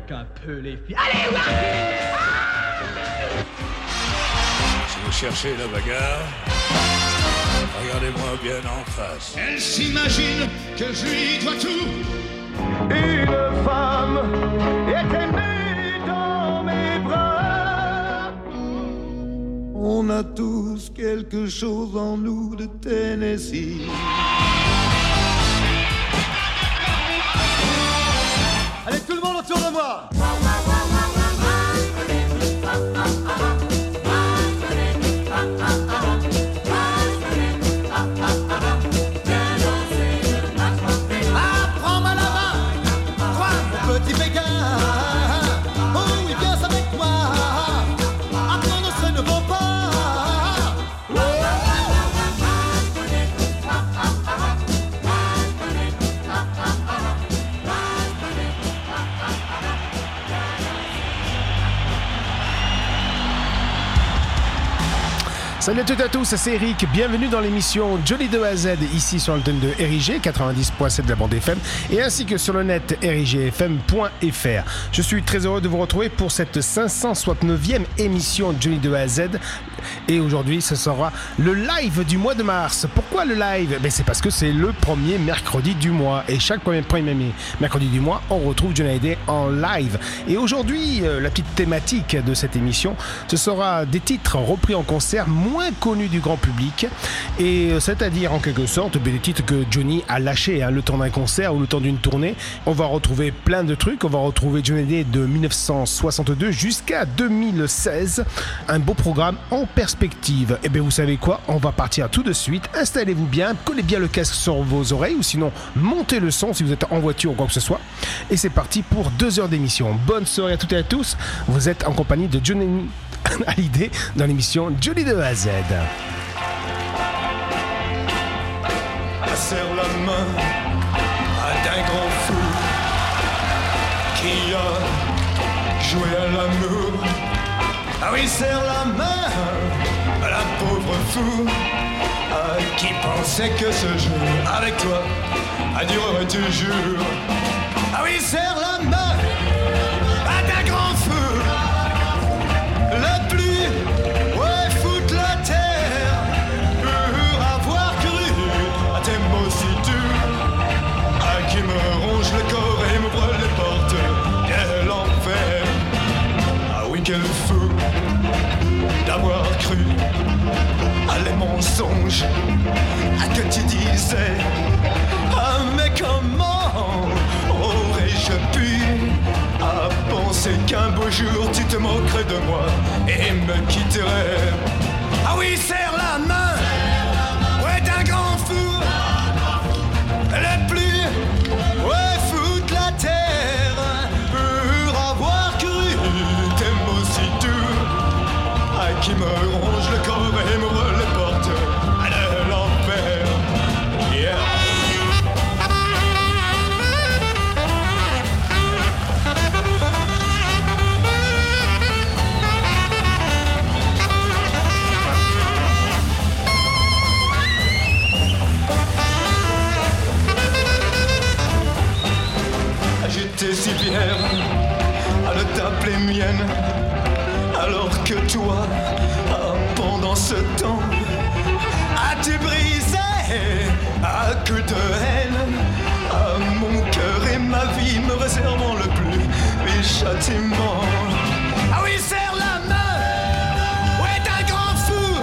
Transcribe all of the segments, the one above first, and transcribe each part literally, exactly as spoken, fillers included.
donc un peu les filles. Allez, ouais. Si vous cherchez la bagarre, regardez-moi bien en face. Elle s'imagine que je lui dois tout. Une femme était née dans mes bras. On a tous quelque chose en nous de Tennessee. Allez, tout le monde autour de moi. Apprends-moi la main, toi, mon petit Pékin. Oh oui, viens avec moi. Apprendre ce ne vaut pas. Salut à toutes et à tous, c'est Eric, bienvenue dans l'émission Johnny de A à Z, ici sur l'antenne de R I G quatre-vingt-dix point sept de la bande F M et ainsi que sur le net R I G F M point F R. Je suis très heureux de vous retrouver pour cette cinq cent soixante-neuvième émission Johnny de A à Z et aujourd'hui ce sera le live du mois de mars. Pourquoi le live? Ben, c'est parce que c'est le premier mercredi du mois et chaque premier, premier mercredi du mois on retrouve Johnny Hallyday en live. Et aujourd'hui euh, la petite thématique de cette émission ce sera des titres repris en concert moins connus du grand public et c'est-à-dire en quelque sorte des titres que Johnny a lâchés hein, le temps d'un concert ou le temps d'une tournée. On va retrouver plein de trucs, on va retrouver Johnny Hallyday de dix-neuf cent soixante-deux jusqu'à deux mille seize, un beau programme en perspective. Et bien vous savez quoi, on va partir tout de suite, installez-vous bien, collez bien le casque sur vos oreilles ou sinon montez le son si vous êtes en voiture ou quoi que ce soit et c'est parti pour deux heures d'émission. Bonne soirée à toutes et à tous, vous êtes en compagnie de Johnny Hallyday dans l'émission Johnny de A à Z. Serre la main à d'un grand fou qui a joué à l'amour. Ah oui, serre la main à la pauvre fou à qui pensait que ce jeu avec toi a durerait toujours. Ah oui, serre la main à d'un grand fou. Le plus, ouais, foutre la terre pour avoir cru à tes mots si durs, à qui me ronge le corps et m'ouvre les portes de l'enfer. Ah oui, quel fou d'avoir cru à les mensonges, à que tu disais. Ah mais comment aurais-je pu à penser qu'un beau jour tu te moquerais de moi et me quitterais. Ah oui, serre la main, ouais, d'un grand fou, le plus, ouais, foutre la terre pour avoir cru tes mots si doux, à qui me ronge le corps et m'ouvre les portes de l'enfer. Yeah. J'étais si fier à le t'appeler mienne, alors que toi, ah, pendant ce temps, as-tu brisé à coups de haine à mon cœur et ma vie, me réservant le plus les châtiments. Ah oui, serre la main, ouais, d'un grand fou,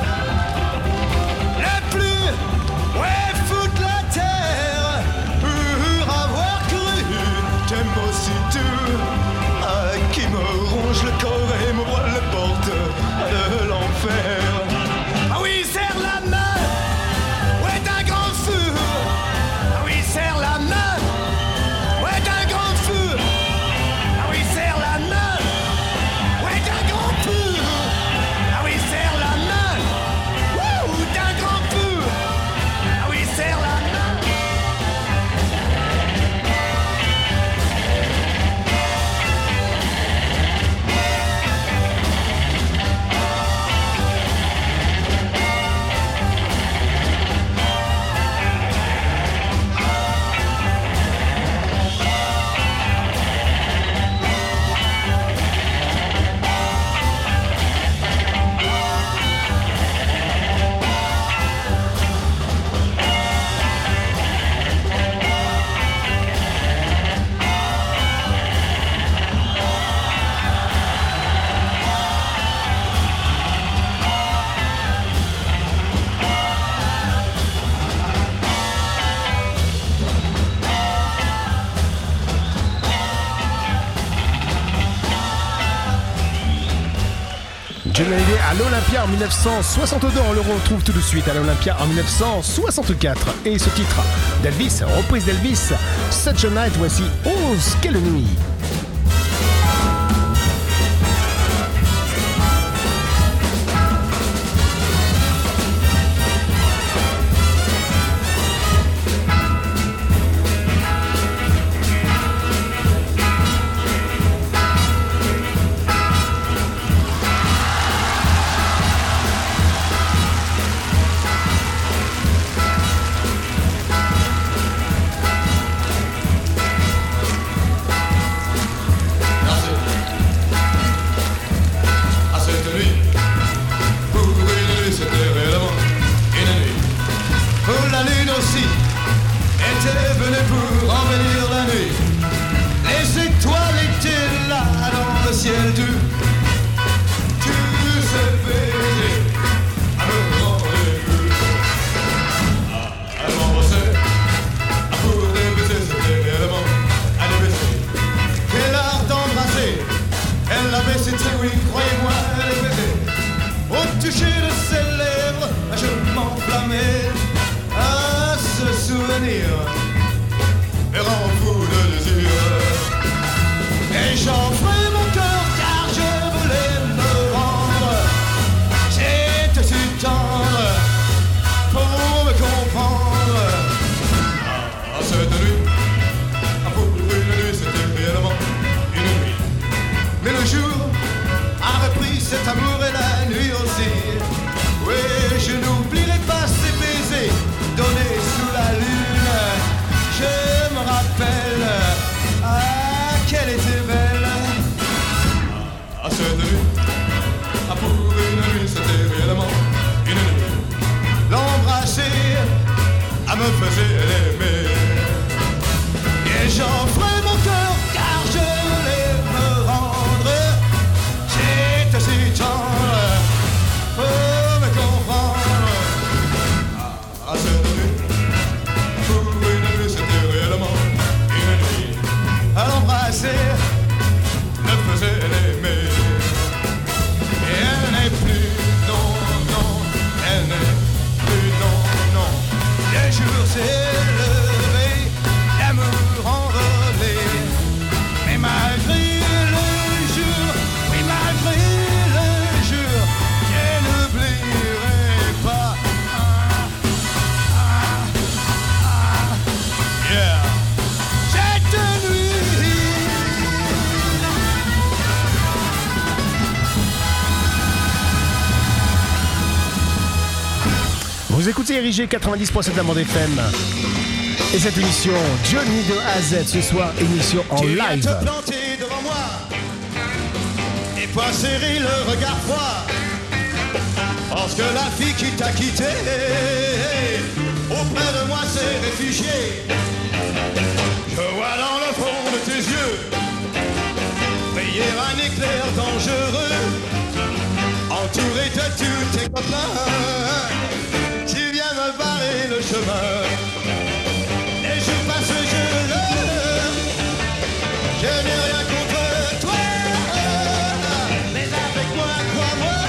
le plus, ouais, foutre la terre pour avoir cru tes mots si doux, à qui me ronge le corps et m'ouvre les portes de l'enfer. Ah oui, serre la main, ouais, d'un grand fou. Ah oui, serre la main, ouais, d'un grand fou. Ah oui, serre la main, Johnny Hallyday à l'Olympia en dix-neuf cent soixante-deux. On le retrouve tout de suite à l'Olympia en dix-neuf cent soixante-quatre. Et ce titre d'Elvis, reprise d'Elvis, Such a Night, voici onze, quelle nuit. Vous écoutez R I G quatre-vingt-dix point sept de la bande F M. Et cette émission, Johnny de A à Z, ce soir, émission en tu live. Tu viens te planter devant moi et pas serrer le regard froid. Parce que la fille qui t'a quitté auprès de moi s'est réfugiée. Je vois dans le fond de tes yeux briller un éclair dangereux, entouré de tous tes copains. Tu viens me barrer le chemin. Et je passe, je le je n'ai rien contre toi, mais avec moi, crois-moi.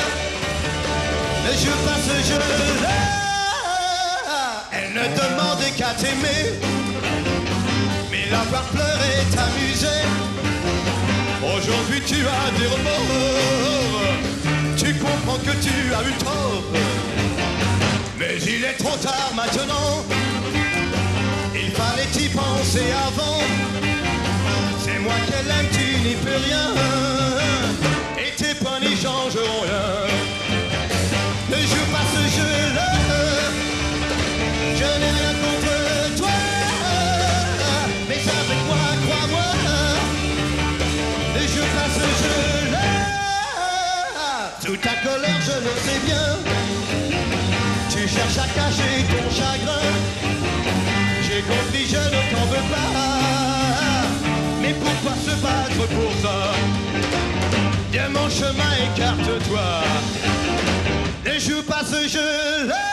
Et je passe, je le elle ne demandait qu'à t'aimer, mais la voir pleurer t'amuser. Aujourd'hui tu as des remords, tu comprends que tu as eu tort. Mais il est trop tard maintenant, il fallait y penser avant. C'est moi qu'elle aime, tu n'y peux rien, et tes points n'y changeront rien. Le jour passe, je le je n'ai rien contre toi, mais avec moi, crois-moi. Le jour passe, je le sous ta colère, je le sais bien. Tu cherches à cacher ton chagrin. J'ai compris, je ne t'en veux pas. Mais pourquoi se battre pour ça? Viens mon chemin, écarte-toi. Les jours passent, je l'ai.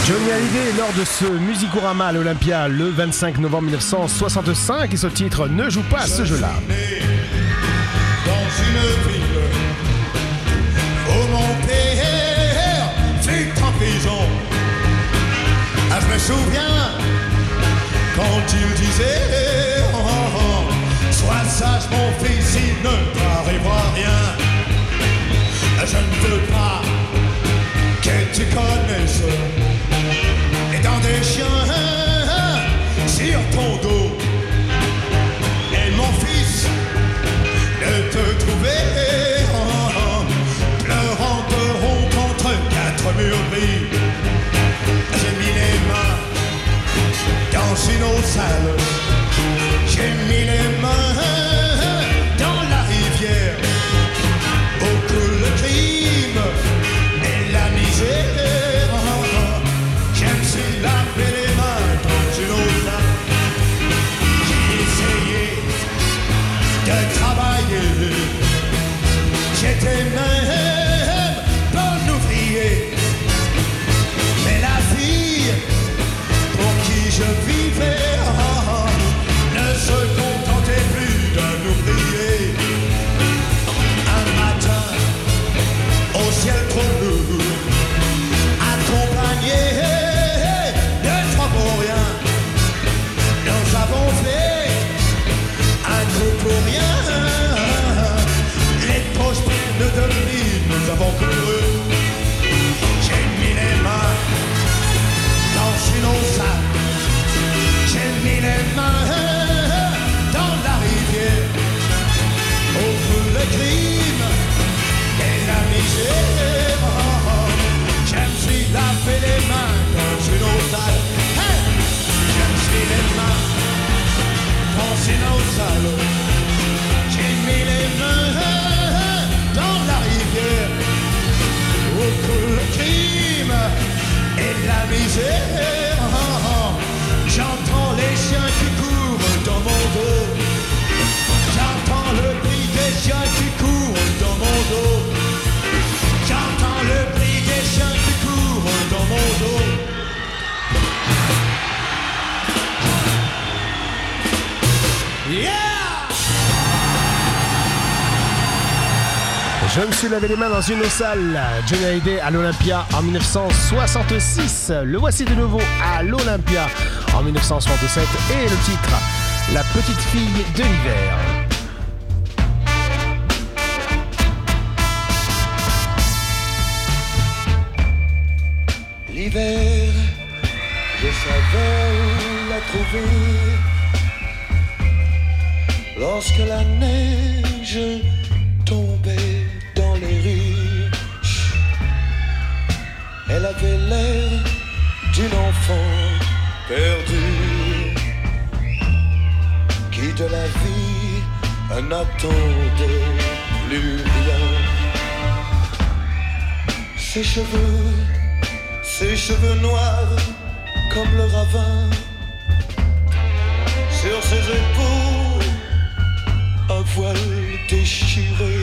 Johnny Hallyday lors de ce Musicorama à l'Olympia le vingt-cinq novembre mille neuf cent soixante-cinq et ce titre Ne joue pas à ce jeu-là. Dans une ville où mon père fut en prison. Ah, je me souviens quand il disait oh, oh, oh, sois sage mon fils, il ne t'arrivera rien. Je ne veux pas que tu connaisses et dans des chiens sur ton dos. Et mon fils de te trouver oh, pleurant de honte contre quatre murs gris. J'ai mis les mains dans une eau sale, j'ai mis les mains dans la rivière où coule le crime et la misère. Je me suis lavé les mains dans une eau sale, j'ai essayé de travailler, j'étais même bon ouvrier, mais la fille pour qui je vivais oh, ne se contentait plus d'un ouvrier. Un matin, au ciel trop lourd, accompagné de trois pour rien, nous avons fait un groupe pour rien. Les poches pleines de plis, nous avons couru. J'ai mis les mains dans une eau sale, j'ai mis les mains dans la rivière où coule le crime et la misère. Je me suis lavé les mains dans une eau sale, hey! Je me suis les mains dans une eau sale, j'ai mis les mains dans la rivière où coule le crime et la misère. J'entends les chiens qui courent dans mon dos, j'entends le bruit des chiens qui courent dans mon dos, j'entends le bruit des chiens qui courent dans mon dos. Yeah! Je me suis lavé les mains dans une eau sale. Johnny Hallyday à l'Olympia en mille neuf cent soixante-six. Le voici de nouveau à l'Olympia en mille neuf cent soixante-sept. Et le titre, La petite fille de l'hiver. L'hiver, je savais où la trouver. Lorsque la neige tombait dans les rues, elle avait l'air d'une enfant perdue qui de la vie n'attendait plus rien. Ses cheveux, ses cheveux noirs comme le ravin, sur ses épaules un voile déchiré.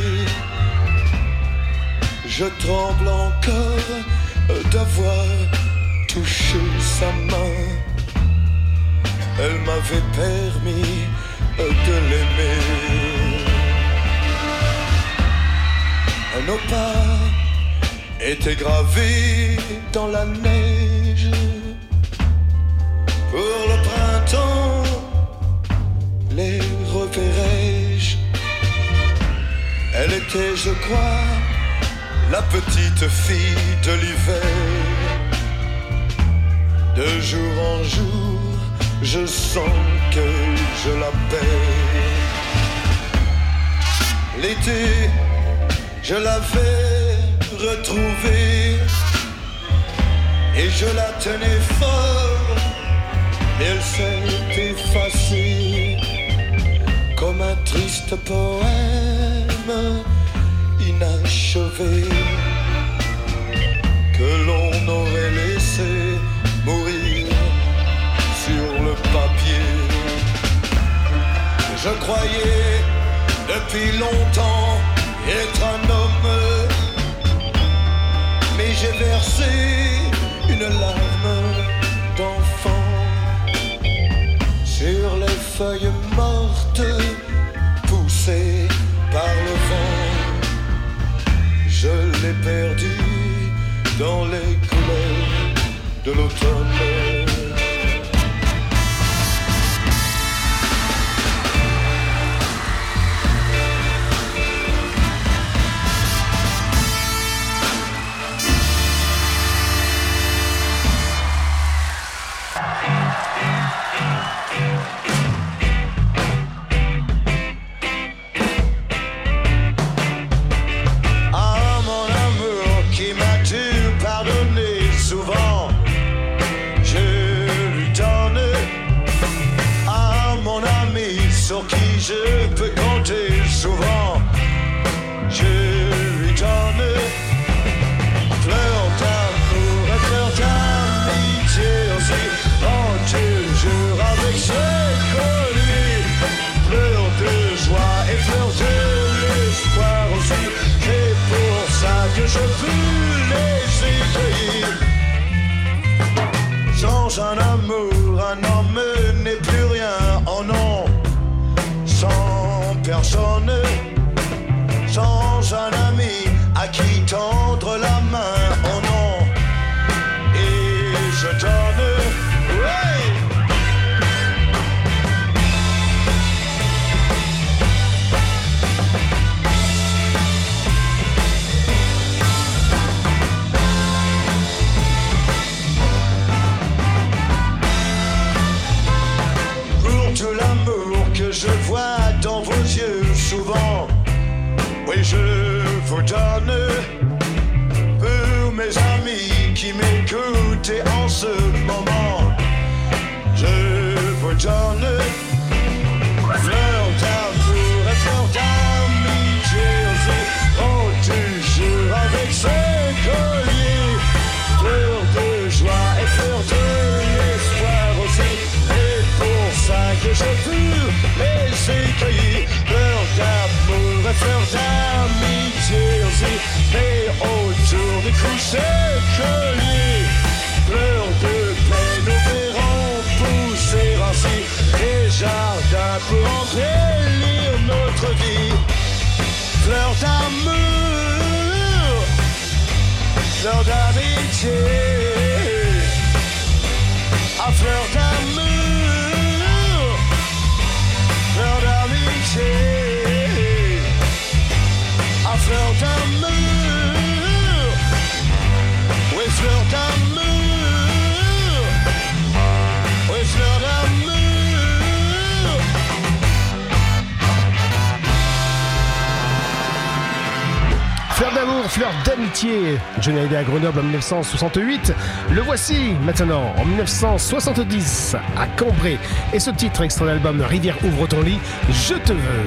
Je tremble encore d'avoir touché sa main. Elle m'avait permis de l'aimer. Nos pas étaient gravés dans la neige. Pour le printemps, les reverrai-je? Elle était, je crois, la petite fille de l'hiver. De jour en jour, je sens que je la perds. L'été, je l'avais retrouvée et je la tenais fort. Elle s'est effacée comme un triste poème inachevé que l'on aurait laissé mourir sur le papier. Je croyais depuis longtemps être un homme, mais j'ai versé une larme feuille morte poussée par le vent. Je l'ai perdu dans les couleurs de l'automne. Je peux compter souvent, je lui donne fleur d'amour et fleur d'amitié aussi. Oh, toujours avec ses colliers, fleur de joie et fleur de l'espoir aussi. C'est pour ça que je veux les écueillir. Sans un amour, un homme n'est plus rien, oh non. Sans personne, sans un ami à qui tendre la main, oh non, et je donne, ouais. Pour tout l'amour que je vois dans vos yeux souvent, oui je vous donne. Pour mes amis qui m'écoutent en ce moment, je vous donne fleur d'amour et fleur d'amitié aussi. Oh, toujours avec ses colliers, fleur de joie et fleur de l'espoir aussi. Et pour ça que je veux les écueillir, fleur d'amour et fleur d'amitié aussi. Et autour du cou ces colliers, fleur de paix nous verrons pousser ainsi. Et jardin pour embellir notre vie, fleur d'amour, fleur d'amitié, à fleur d'amour, fleur d'amitié, à fleur d'amour, oui fleur d'amour, oui fleur d'amour. Fleur d'amour, fleur d'amitié. Johnny Hallyday à Grenoble en dix-neuf cent soixante-huit. Le voici maintenant en dix-neuf cent soixante-dix à Cambrai. Et ce titre extrait de l'album Rivière ouvre ton lit, Je te veux.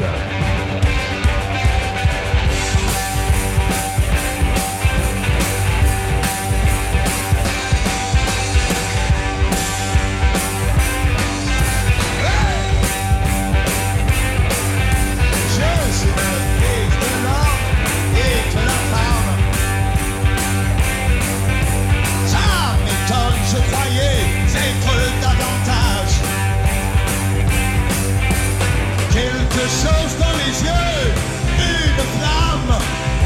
Chose dans les yeux, une flamme.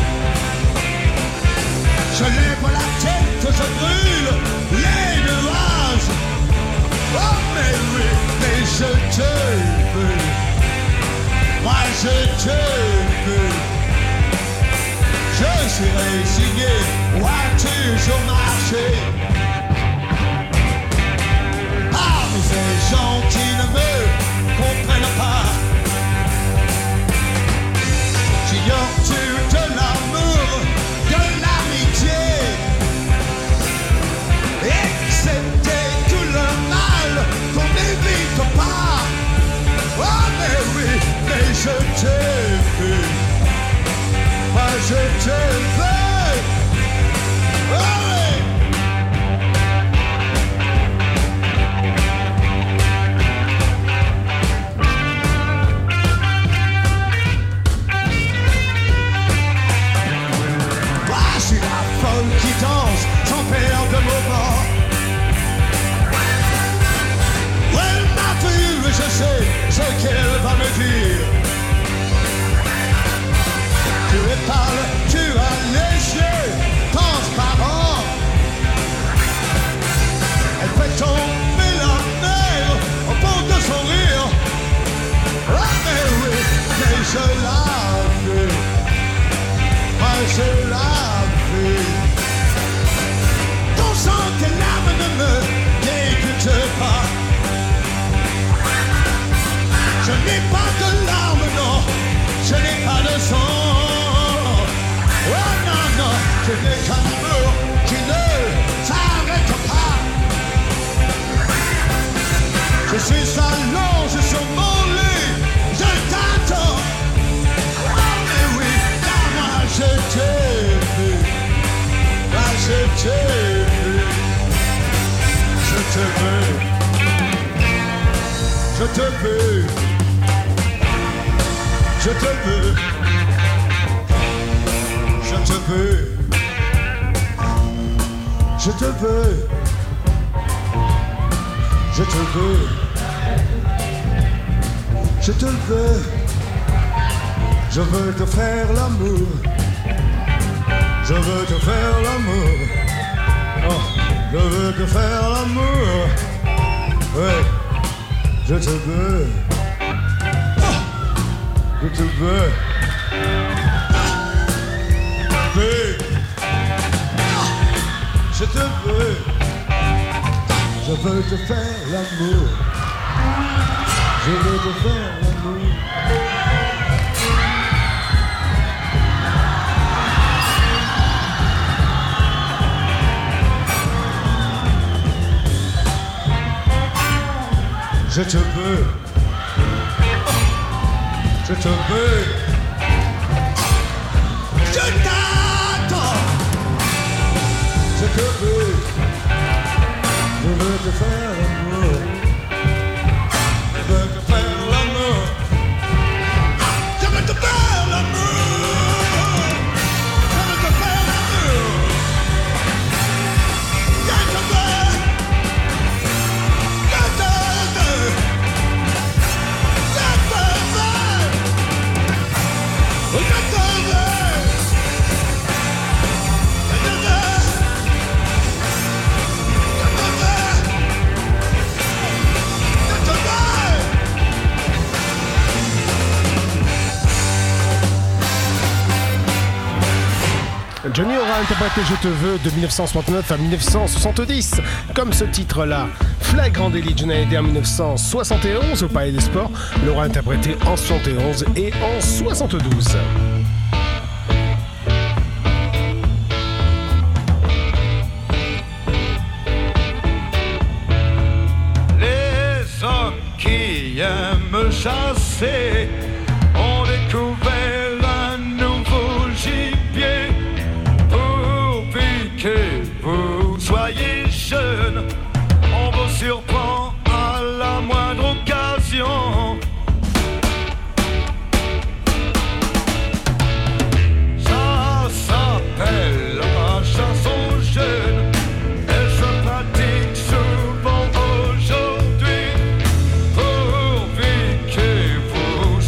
Je lève la tête, je brûle les nuages. Oh mais oui, mais je te veux. Moi je te veux. Je suis résigné, ou à toujours marcher. Parmi ces gens qui ne me comprennent pas. J'ignore-tu de l'amour, de l'amitié, excepté tout le mal qu'on n'évite pas. Oh mais oui, mais je te veux, moi je te veux. Oh oui. Qui danse sans perdre de moment. Elle m'a vu et je sais, je qu'elle va me dire. Tu es pâle, tu as les yeux transparents. Elle fait tomber la mer au fond de son rire. Ah mais oui, mais je la veux. Moi je la veux. Ton sang, tes larmes ne me dégoûtent pas. Je n'ai pas de larmes, non. Je n'ai pas de sang. Oh non, non, je n'ai qu'un amour qui ne s'arrête pas. Je suis allongé sur mon lit, je t'attends. Oh mais oui, car moi je t'ai vu. Moi je t'ai vu. Je te veux. Je te veux. Je te veux. Je te veux. Je te veux. Je te veux. Je te veux. Je veux te faire l'amour. Je veux te faire l'amour. Oh, je veux te faire l'amour. Ouais, je te veux. Oh, je te veux. Veux. Je te veux. Je veux te faire l'amour. Je veux te faire l'amour. Je te veux. Je te veux. Je t'attends. Je te veux. Je veux te faire l'amour. Je veux te faire l'amour. Je veux te faire l'amour. Je veux te faire l'amour. Je te veux. Je te veux. Je te veux. Je te veux. Je te veux. Johnny aura interprété Je te veux de dix-neuf cent soixante-neuf à dix-neuf cent soixante-dix, comme ce titre-là. Flagrant délit, Johnny Hallyday en dix-neuf cent soixante et onze au Palais des Sports, l'aura interprété en soixante et onze et en soixante-douze. Les hommes qui aiment chasser ont découvert un nouveau gibier. Pourvu que vous soyez jeune, on vous surprend à la moindre occasion. Ça s'appelle la chasse aux jeunes. Elle se pratique souvent aujourd'hui. Pourvu que vous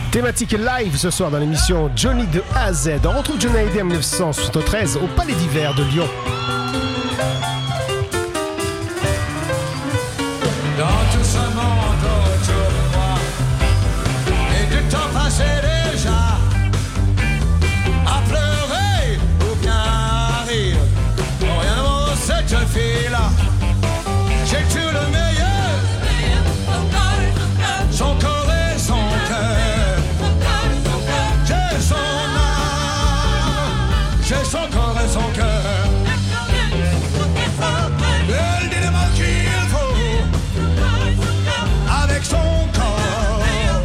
Thématique live ce soir dans l'émission Johnny de A à Z. On retrouve Johnny Hallyday en dix-neuf cent soixante-treize au Palais d'Hiver de Lyon. Dans tout ce monde autour de moi, et du temps passé déjà, à pleurer ou bien à rire, pour rien de cette fille-là, j'ai tout le meilleur, son corps et son cœur, j'ai son âme, j'ai son corps et son cœur. Elle dit les mots qu'il faut, avec son corps,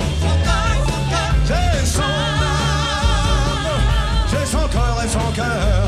j'ai son âme, j'ai son corps et son cœur.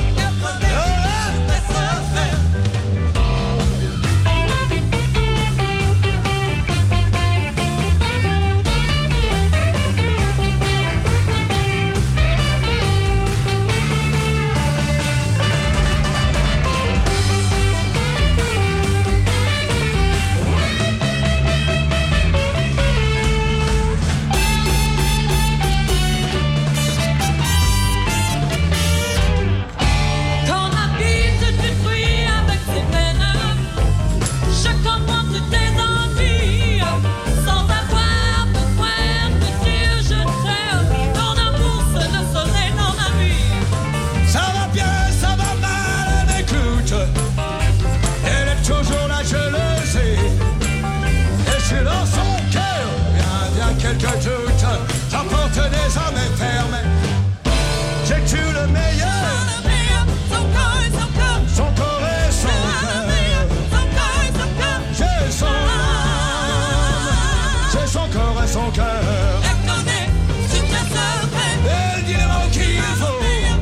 Quelques doutes, ça porte des âmes fermées. J'ai tout le meilleur, son corps et son cœur, son corps et son cœur. J'ai son âme, j'ai son corps et son cœur. Elle dit les mots qu'il faut,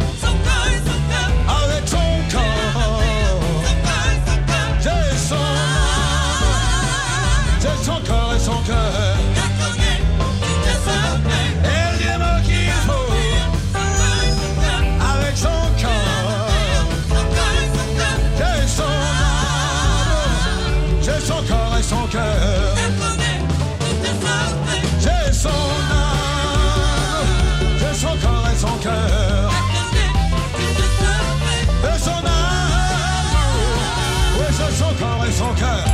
avec son corps. J'ai son âme, j'ai son corps et son cœur. Son cœur, j'ai son âme, j'ai son corps et son cœur, et son âme, oui, j'ai son corps et son cœur.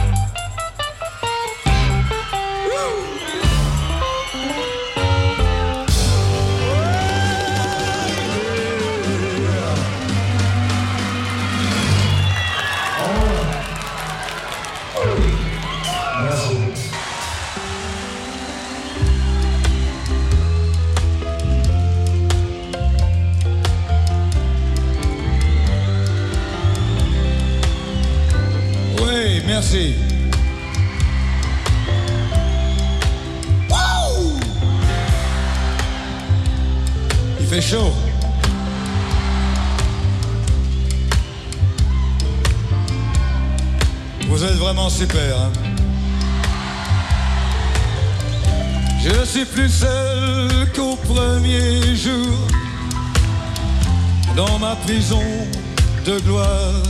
Merci. Wouh! Il fait chaud. Vous êtes vraiment super, hein? Je suis plus seul qu'au premier jour dans ma prison de gloire.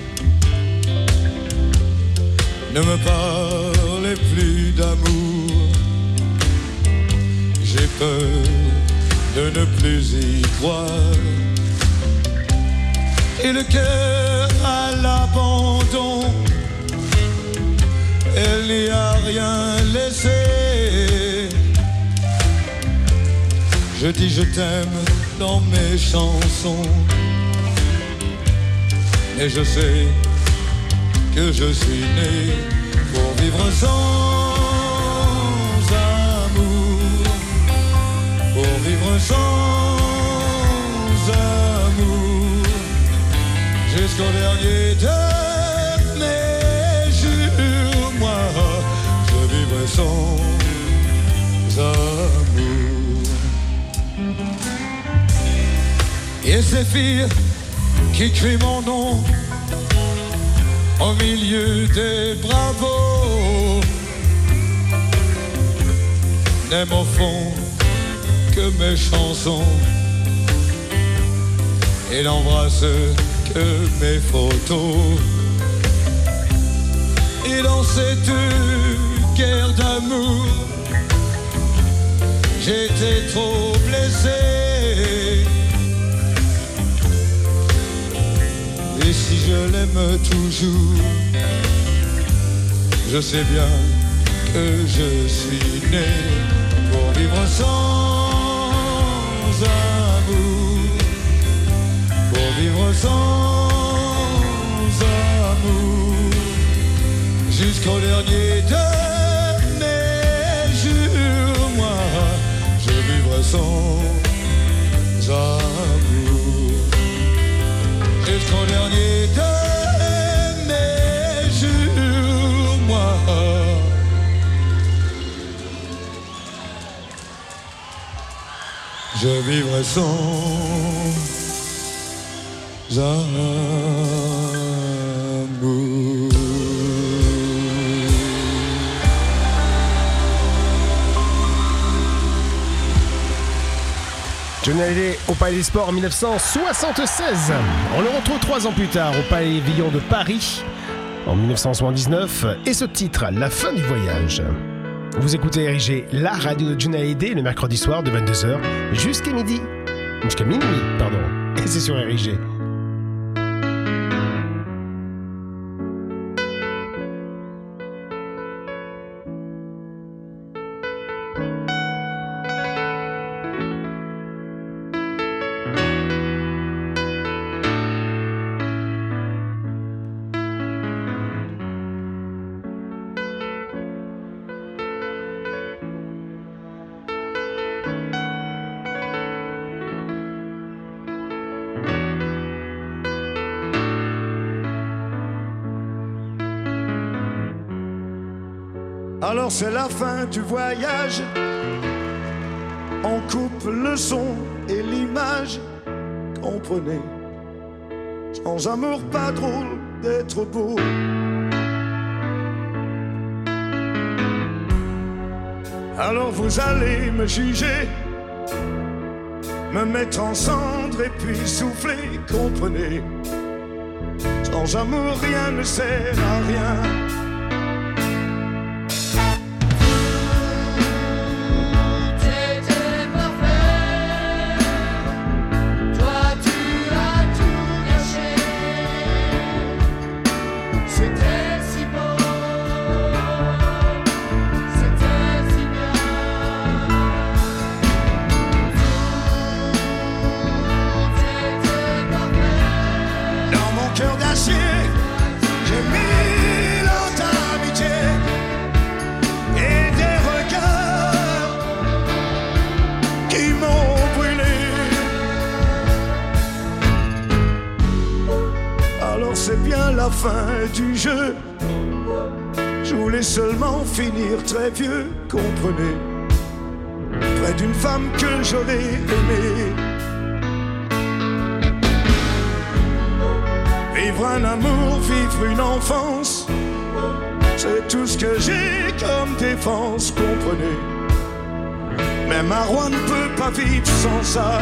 Ne me parlez plus d'amour, j'ai peur de ne plus y croire. Et le cœur à l'abandon, elle n'y a rien laissé. Je dis je t'aime dans mes chansons, et je sais que je suis né pour vivre sans amour, pour vivre sans amour, jusqu'au dernier de mes jours. Moi, je vivrai sans amour. Et ces filles qui crient mon nom au milieu des bravos n'aiment au fond que mes chansons et n'embrassent que mes photos. Et dans cette guerre d'amour, j'étais trop blessé. Et si je l'aime toujours, je sais bien que je suis né pour vivre sans amour, pour vivre sans amour, jusqu'au dernier de mes jours, moi, je vivrai sans amour, jusqu'au dernier de mes jours, moi. Je vivrai sans amour. Johnny Hallyday au Palais des Sports en dix-neuf cent soixante-seize. On le retrouve trois ans plus tard au Pavillon de Paris en dix-neuf cent soixante-dix-neuf et ce titre, La fin du voyage. Vous écoutez R I G, la radio de Johnny Hallyday, le mercredi soir de vingt-deux heures jusqu'à midi. Jusqu'à minuit, pardon. Et c'est sur R I G. Alors c'est la fin du voyage. On coupe le son et l'image. Comprenez, sans amour pas drôle d'être beau. Alors vous allez me juger, me mettre en cendre et puis souffler. Comprenez, sans amour rien ne sert à rien. La fin du jeu, je voulais seulement finir très vieux, comprenez, près d'une femme que j'aurais aimée. Vivre un amour, vivre une enfance, c'est tout ce que j'ai comme défense, comprenez. Même un roi ne peut pas vivre sans ça.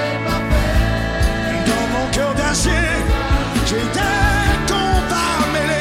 J'ai des comptes à mêler.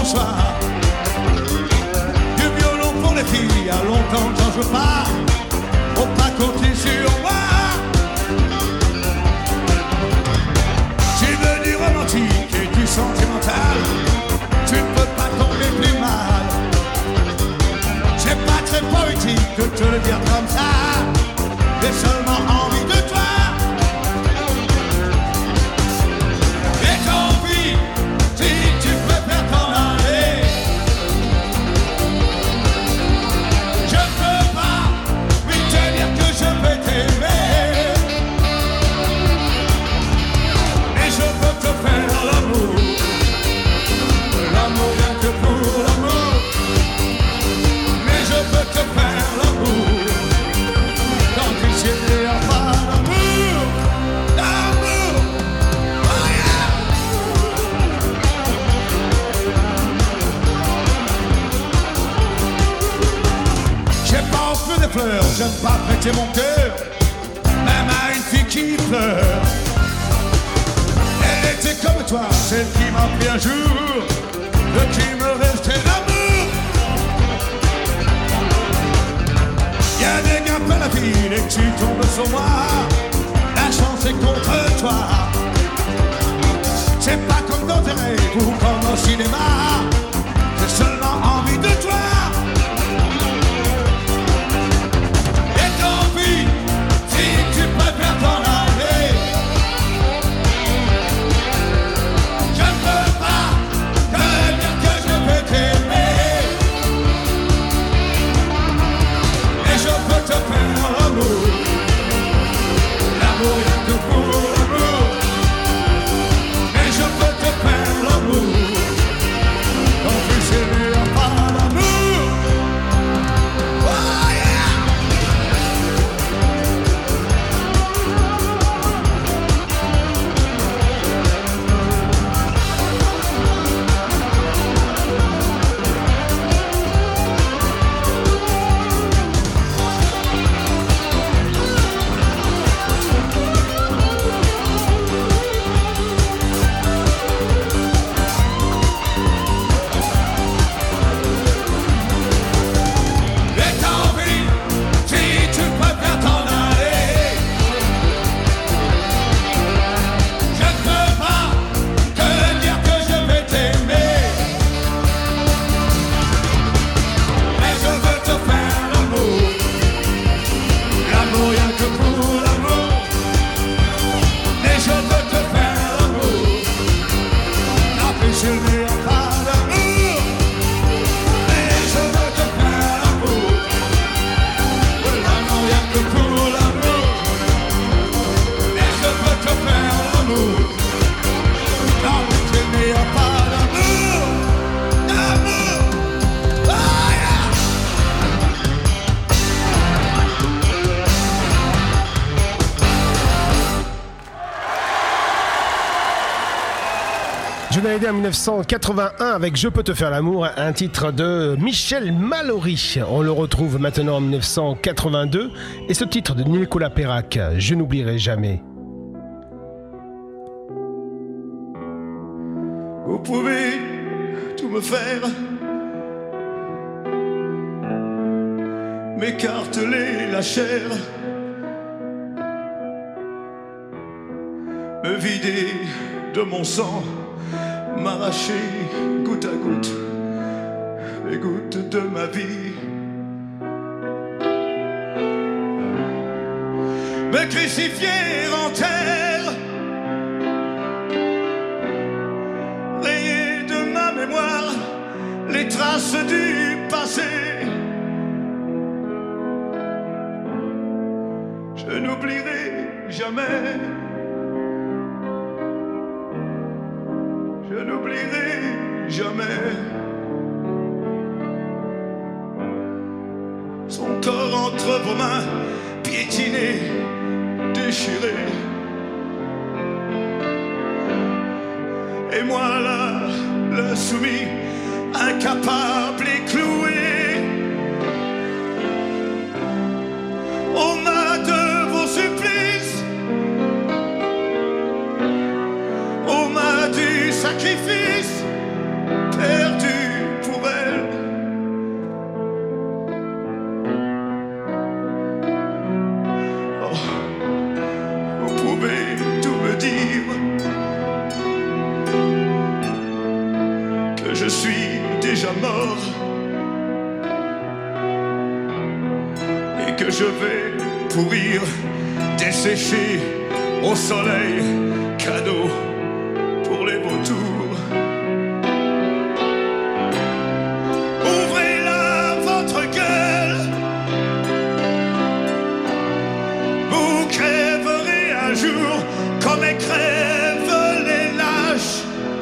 bonsoir. Du violon pour les filles, il y a longtemps que j'en joue pas. Faut pas compter sur moi. Je suis devenu romantique et du sentimental. Tu ne peux pas tomber plus mal. C'est pas très poétique de te le dire comme ça. J'ai seulement envie de toi. Et tant pis si tu préfères t'en aller. Je peux pas lui te dire que je vais t'aimer. Et je veux te faire l'amour. L'amour rien que pour l'amour. Mais je veux te faire l'amour. Tant que s'il n'y a pas d'amour, d'amour, oh yeah. J'ai pas offert des fleurs, j'aime pas prêter mon cœur, même à une fille qui pleure. Elle était comme toi, celle qui m'a pris un jour, de qui me restait l'amour. Y'a des gars plein la ville et tu tombes sur moi. La chance est contre toi. C'est pas comme dans tes rêves ou comme au cinéma. J'ai seulement envie de toi. Et tant pis si tu préfères t'en aller. Je ne peux pas te dire que je vais t'aimer. Et je peux te faire l'amour. L'amour rien que pour l'amour. Et je peux te faire l'amour. En plus il n'y a pas d'amour. Oh yeah. Et tant pis si tu préfères t'en aller. Je ne peux pas te dire que je vais t'aimer. Mais je veux te faire l'amour. L'amour rien que pour l'amour. Mais je veux te faire l'amour. Tant pis s'il n'y a pas d'amour. Mais je veux te faire l'amour. L'amour rien que pour l'amour. Mais je veux te faire l'amour. Tant pis s'il n'y a pas d'amour. D'amour. Oh yeah. Johnny Hallyday en mille neuf cent quatre-vingt-un avec Je peux te faire l'amour, un titre de Michel Mallory. On le retrouve maintenant en mille neuf cent quatre-vingt-deux et ce titre de Nicolas Perrac, Je n'oublierai jamais. Vous pouvez tout me faire, m'écarteler la chair, me vider de mon sang, m'arracher goutte à goutte les gouttes de ma vie, me crucifier en terre, rayer de ma mémoire les traces du passé. Je n'oublierai jamais, je n'oublierai jamais son corps entre vos mains, piétiné, déchiré. Et moi là, le soumis, incapable et cloué aux mains de vos supplices, aux mains du sacrifice perdu. je suis déjà mort et que je vais pourrir, dessécher au soleil, cadeau pour les vautours. Ouvrez-la votre gueule, vous crèverez un jour comme crèvent les lâches.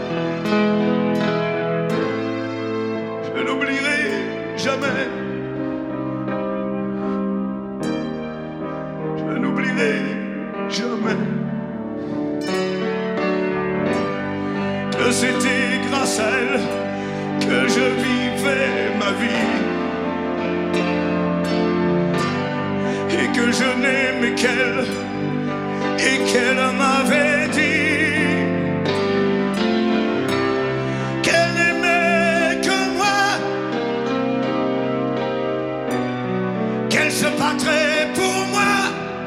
Je n'oublierai jamais, je n'oublierai jamais que c'était grâce à elle que je vivais ma vie et que je n'aimais qu'elle et qu'elle m'avait dit qu'elle n'aimait que moi, qu'elle se battrait pour moi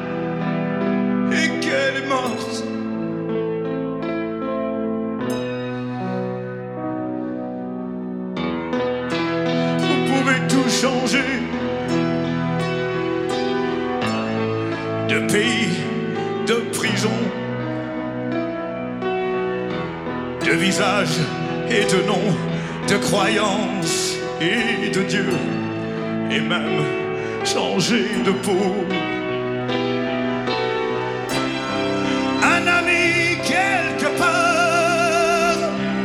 et qu'elle est morte. Vous pouvez tout changer, de pays, de prison, de visage et de nom, de croyance et de Dieu, et même changer de peau. Un ami quelque part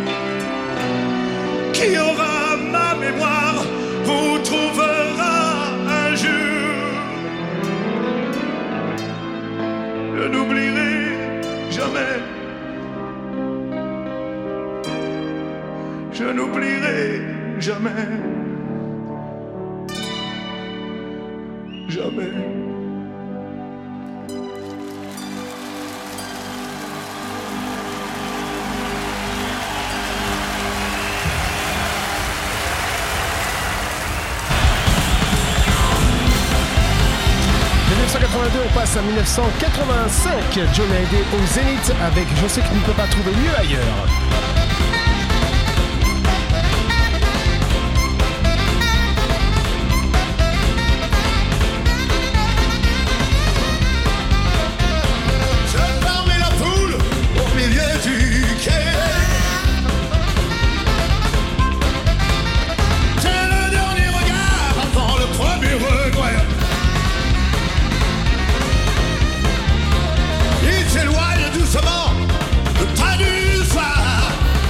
qui aura ma mémoire vous trouvera un jour. Je n'oublierai jamais, je n'oublierai jamais, jamais. mille neuf cent quatre-vingt-deux, on passe à mille neuf cent quatre-vingt-cinq. John Hallyday au Zénith avec Je sais que tu ne peux pas trouver mieux ailleurs. Seul parmi la foule, au milieu du quai, c'est le dernier regard avant le premier regret. Il s'éloigne doucement, le pas du soir.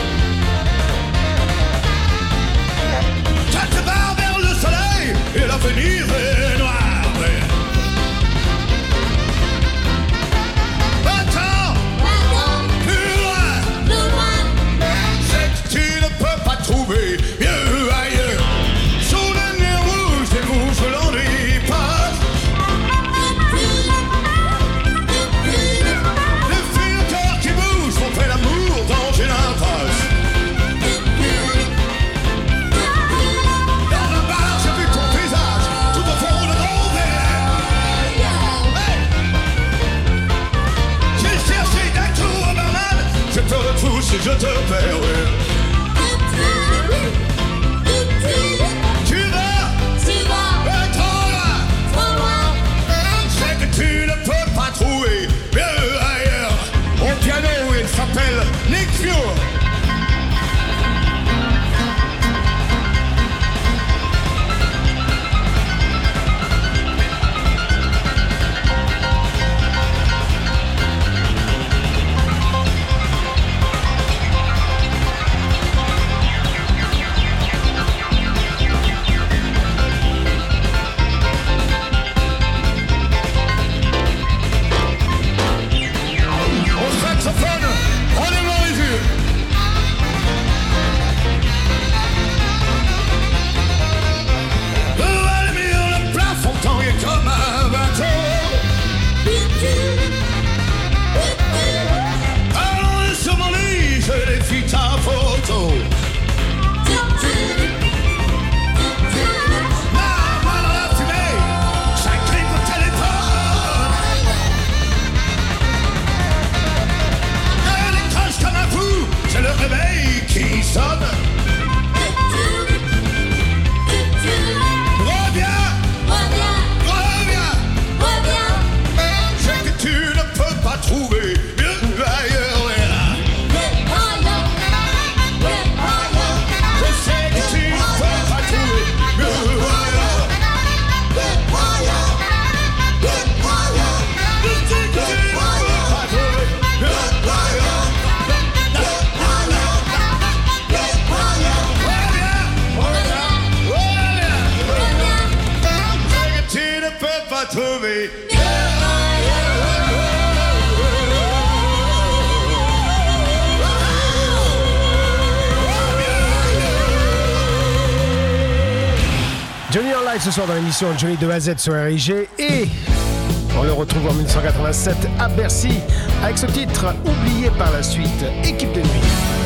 live ce soir dans l'émission Johnny de A à Z sur R I G et on le retrouve en dix-neuf cent quatre-vingt-sept à Bercy avec ce titre oublié par la suite, Équipe de nuit.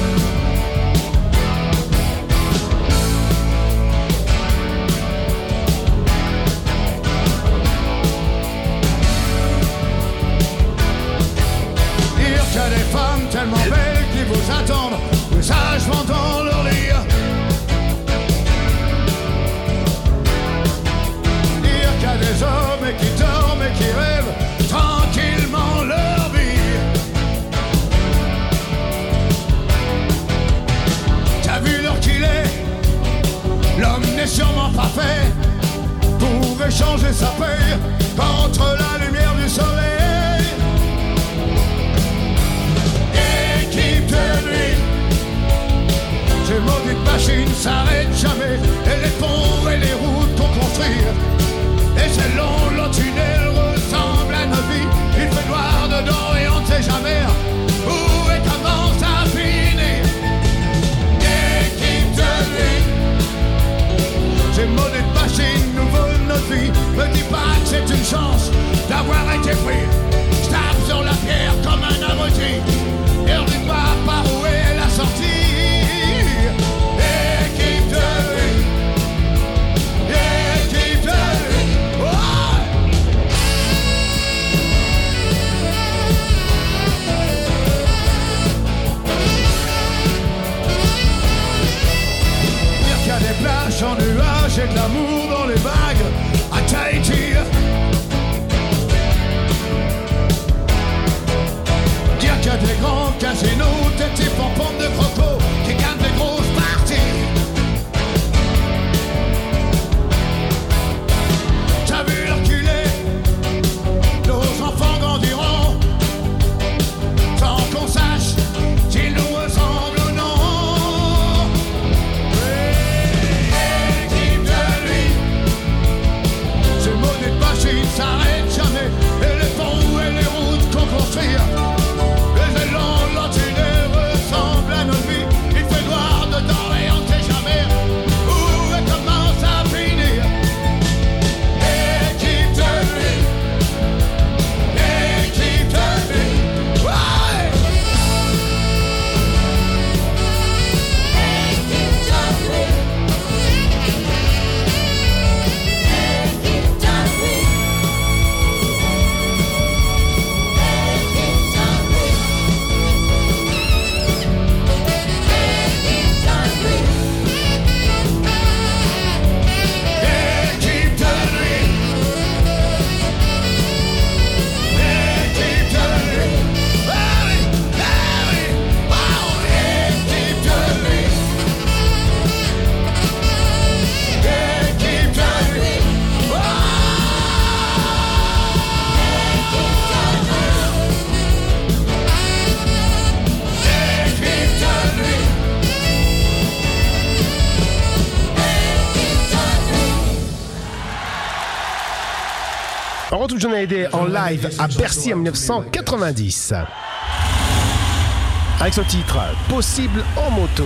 Dire qu'il y a des femmes tellement belles qui vous attendent, vous sagement dans leur lit. Des hommes qui dorment et qui rêvent tranquillement leur vie. T'as vu l'heure qu'il est? L'homme n'est sûrement pas fait pour échanger sa paix contre la lumière du soleil. Équipe de nuit, ces maudites machines s'arrêtent jamais, et les ponts et les routes qu'on construit. Et c'est long, le tunnel ressemble à nos vies. Il fait noir dedans et on ne sait jamais où et comment ça finit. Équipe de nuit, ces maudites machines nous volent notre vie. Me dis pas que c'est une chance d'avoir été pris. Je tape sur la pierre comme un abruti. Et on ne dit pas par où est la sortie. Équipe de nuit, équipe de nuit. Des plages en nuages et de l'amour dans les vagues à Tahiti. Dire qu'il y a des grands casinos, des types en pommes de croco qui gagnent des grosses parties. T'as vu leur qu'il est? Nos enfants grandiront sans qu'on sache s'ils nous ressemblent ou non. Ils s'arrêtent jamais, et les ponts et les routes qu'on construit. Les élans, l'antunnel ressemble à notre vie. Il fait noir dedans et on ne sait jamais où et comment ça finit. Équipe de nuit, équipe de nuit, ouais. Équipe de nuit. On retrouve Johnny Hallyday en live à Bercy en dix-neuf cent quatre-vingt-dix. Avec ce titre, Possible en moto.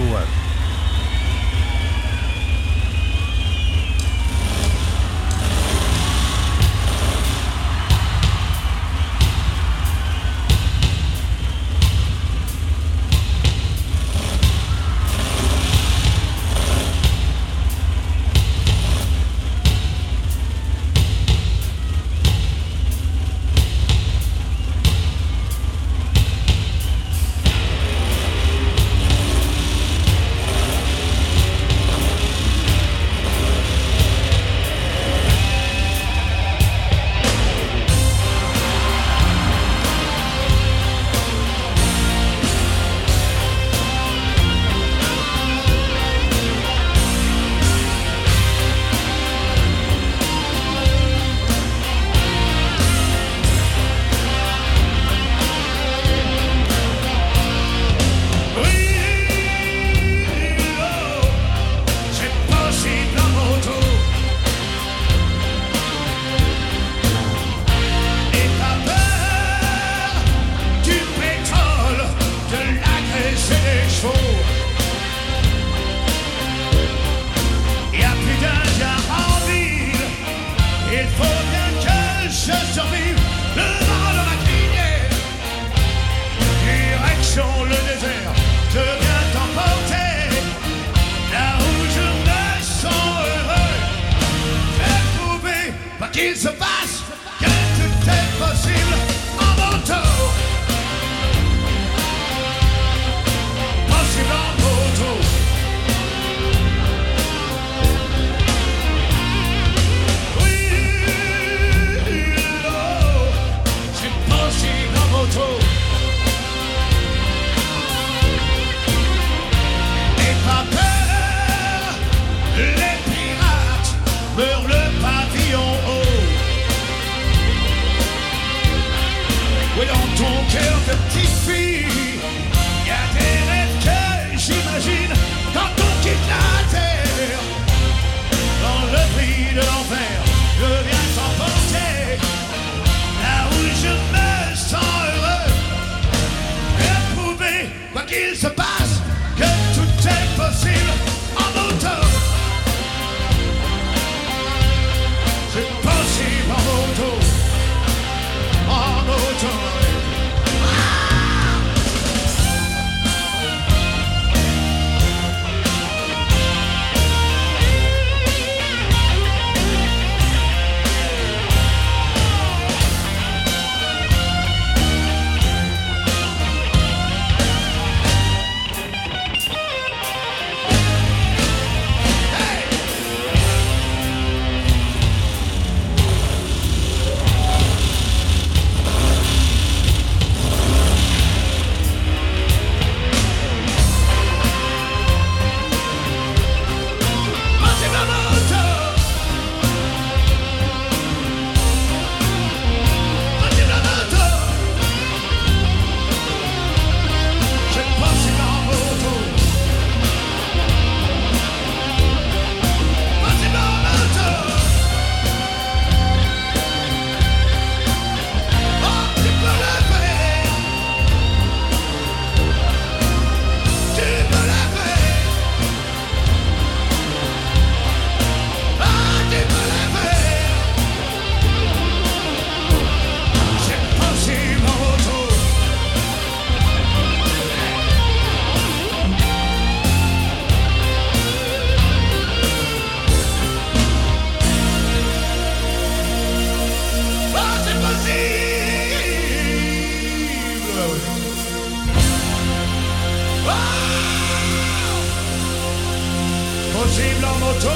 impossible en moto.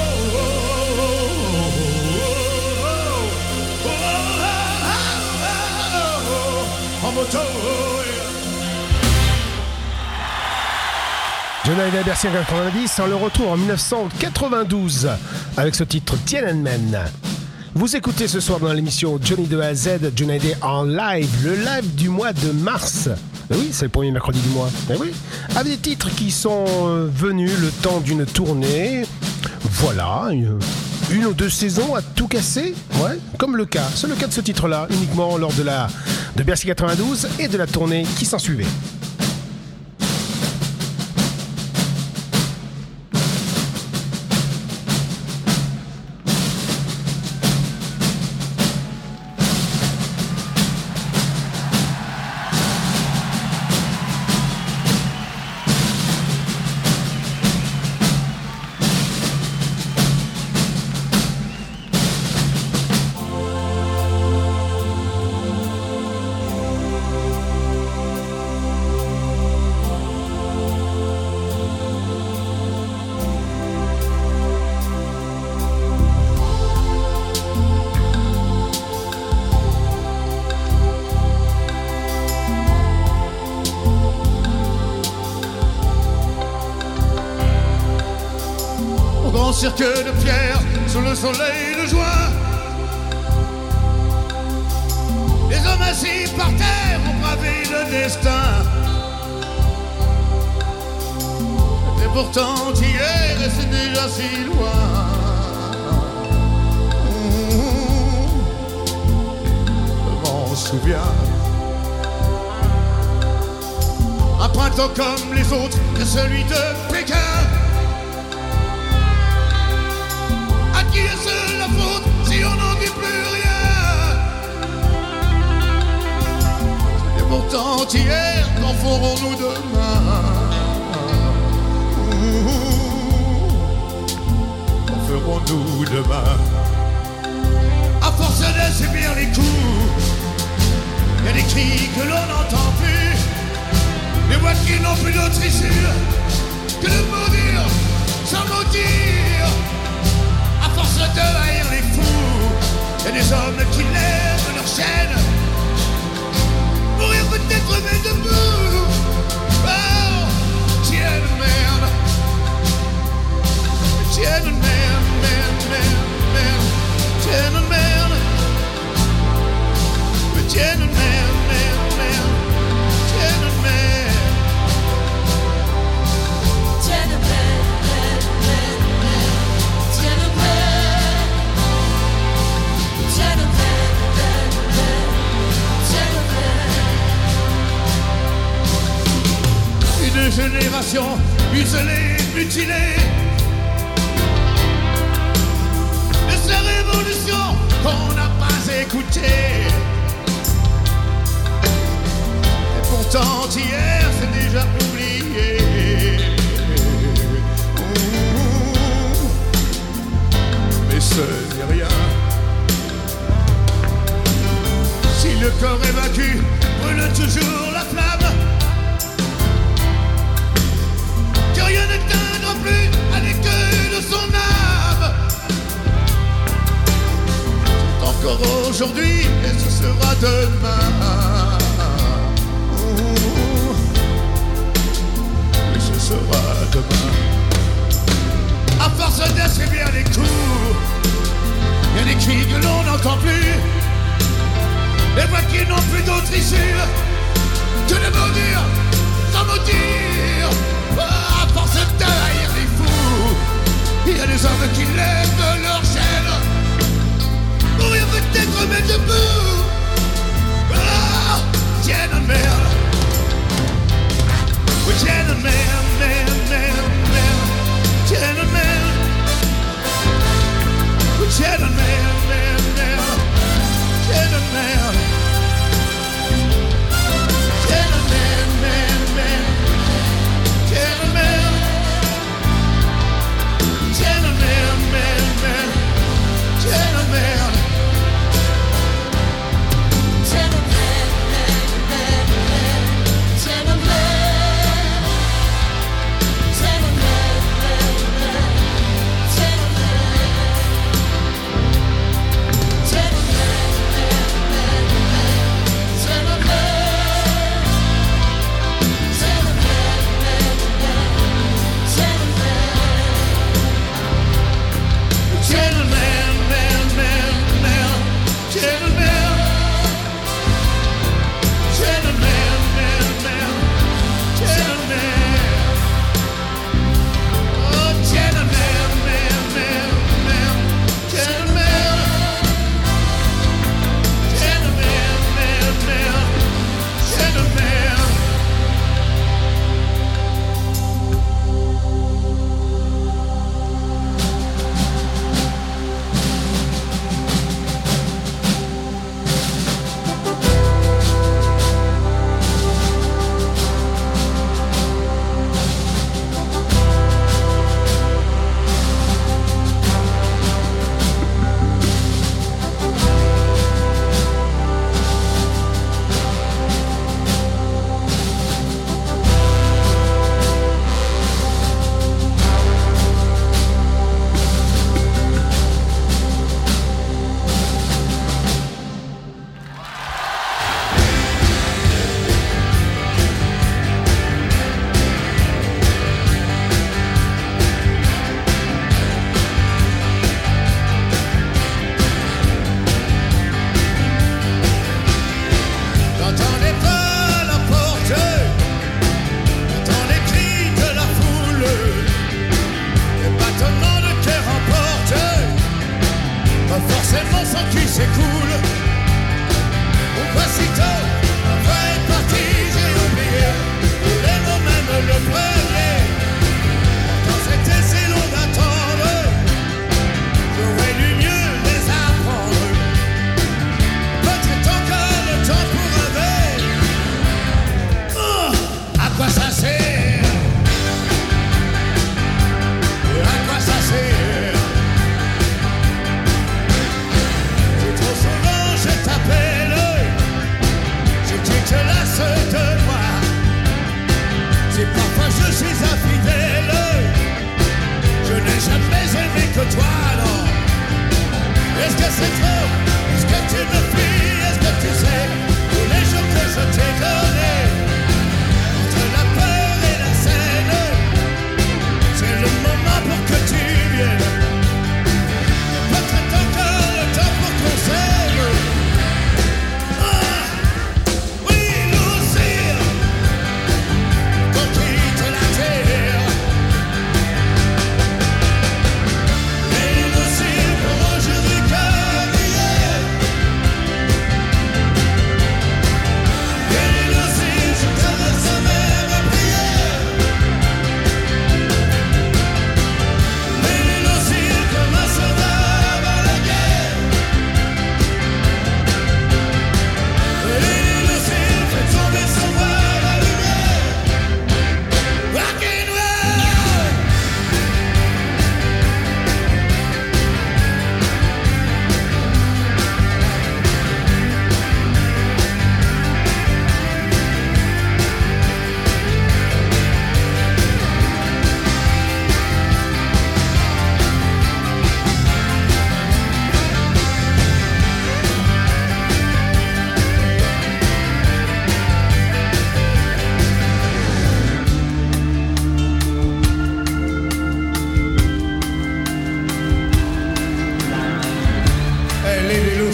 En moto. Johnny Hallyday, Bercy en quatre-vingt-dix, on le retrouve en dix-neuf cent quatre-vingt-douze avec ce titre Tiananmen. Vous écoutez ce soir dans l'émission Johnny de A à Z, Johnny Hallyday en live, le live du mois de mars. Mais oui, c'est le premier mercredi du mois. Mais oui, avec des titres qui sont venus le temps d'une tournée. Voilà, une, une ou deux saisons à tout casser. Ouais, comme le cas. C'est le cas de ce titre-là, uniquement lors de la de Bercy quatre-vingt-douze et de la tournée qui s'en suivait. Cirque de pierre sous le soleil de juin. Les hommes assis par terre ont bravé le destin. Et pourtant hier et c'est déjà si loin. Je m'en souviens. Un printemps comme les autres, que celui de Pékin. Qui est-ce la faute si on n'en dit plus rien? Et pourtant hier, qu'en ferons-nous demain? Qu'en ferons-nous demain? À force de subir les coups, il y a des cris que l'on n'entend plus, des voix qui n'ont plus d'autre issue que de mourir sans nous dire. À force de haïr les fous, il y a des hommes qui lèvent leur chaîne. Mourir peut-être mais debout. Oh, Tiananmen. Tiananmen, man, man, man. Tiananmen. Tiananmen, man, man. Tiananmen. Tiananmen, man, man, man. Tiananmen. Une génération muselée, mutilée de ces révolutions qu'on n'a pas écoutées. Et pourtant hier c'est déjà oublié. Ouh, mais ce n'est rien. Si le corps est vaincu, brûle toujours la flamme. Que rien n'éteindra plus à l'écueil de son âme. C'est encore aujourd'hui et ce sera demain. Ouh, et ce sera demain. À force d'assumer les coups, il y a des cris que l'on n'entend plus. Les voix qui n'ont plus d'autre issue que de mourir sans motif. Oh, à force de haïr les fous, il y a des hommes qui lèvent leur chaîne. Mourir peut-être mais debout. Oh, Tiananmen. Oui, Tiananmen, man, man, man. Tiananmen. Oui, Tiananmen, man, man. Tiananmen. Tiananmen, man, man. Tiananmen. Tiananmen, man, man. Tiananmen.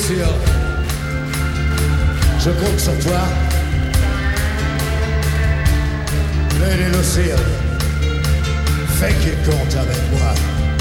Lucille, je compte sur toi. Lady Lucille, fais qu'il compte avec moi.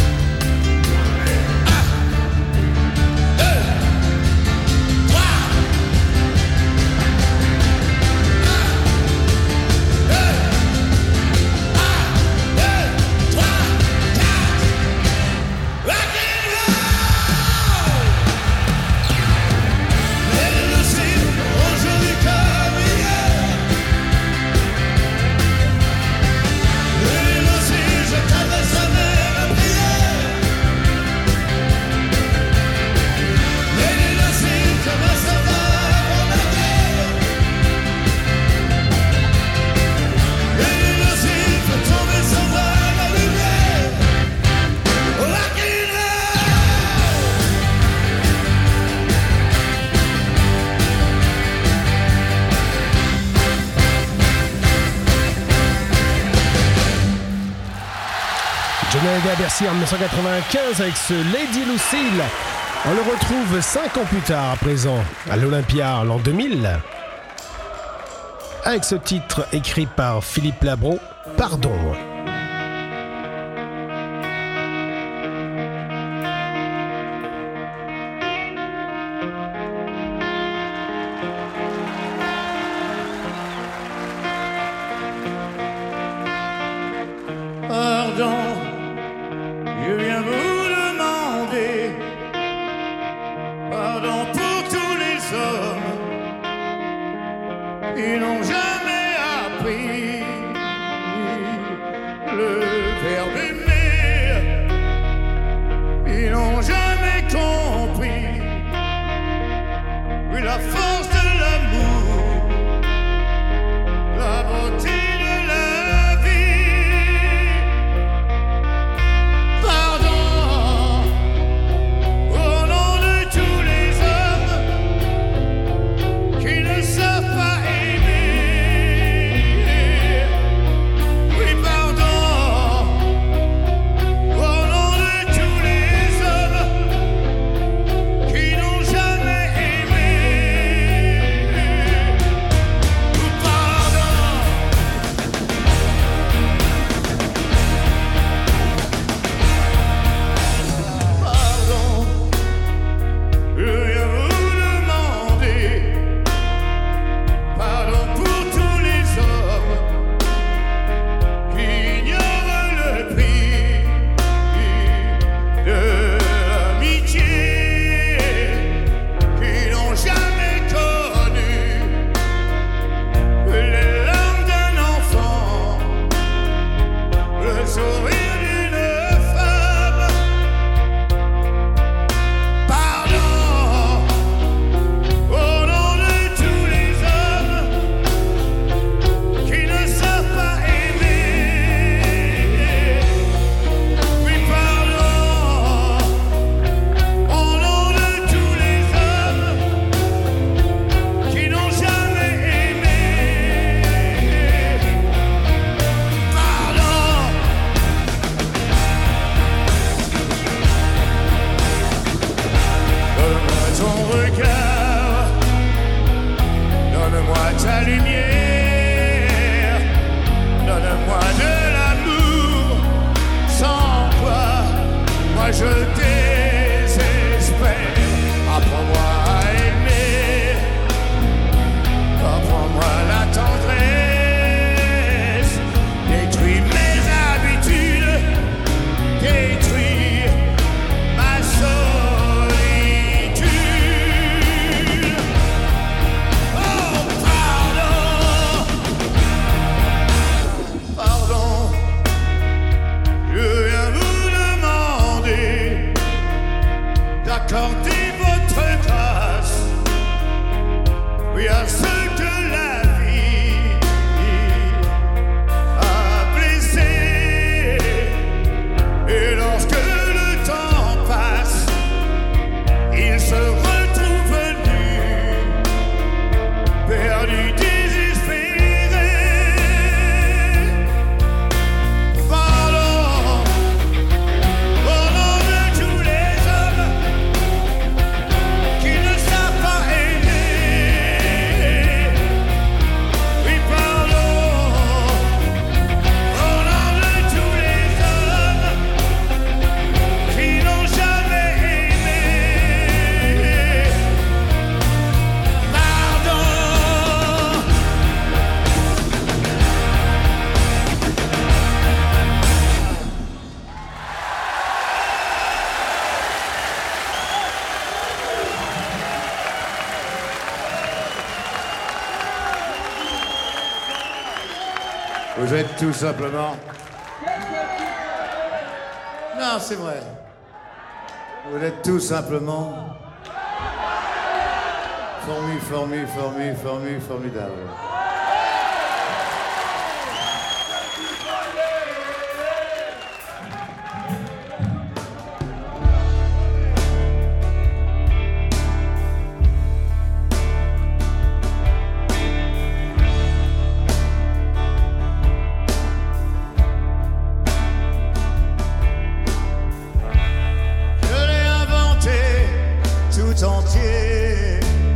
Johnny Hallyday à Bercy en dix-neuf cent quatre-vingt-quinze avec ce Lady Lucille. On le retrouve cinq ans plus tard à présent à l'Olympia l'an deux mille avec ce titre écrit par Philippe Labro, Pardon. Pardon, je viens vous demander pardon pour tous les hommes qui n'ont jamais appris le verbe aimer, ils n'ont jamais compris la force de l'amour, la beauté de la vie. Pardon. Vous êtes tout simplement... Non, c'est vrai. Vous êtes tout simplement... Formi, formi, formi, formi, formidable. Entier.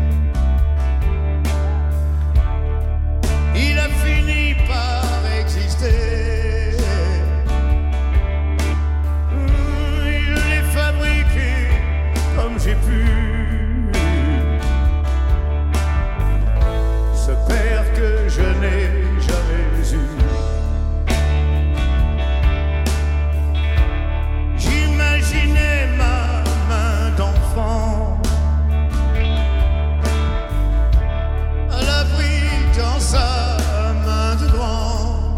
Il a fini par exister. Il l'est fabriqué comme j'ai pu. Ce père que je n'ai jamais eu. J'imaginais ma main d'enfant dans sa main de grand,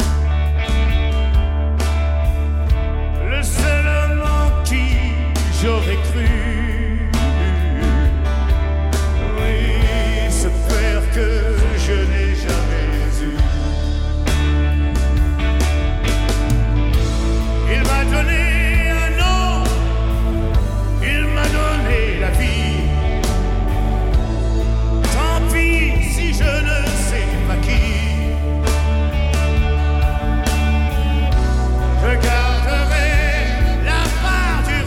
le seul homme en qui j'aurais cru. Oui, ce père que je n'ai jamais eu. Il m'a donné un nom, il m'a donné la vie. Tant pis si je ne sais pas qui. Je garderai la part du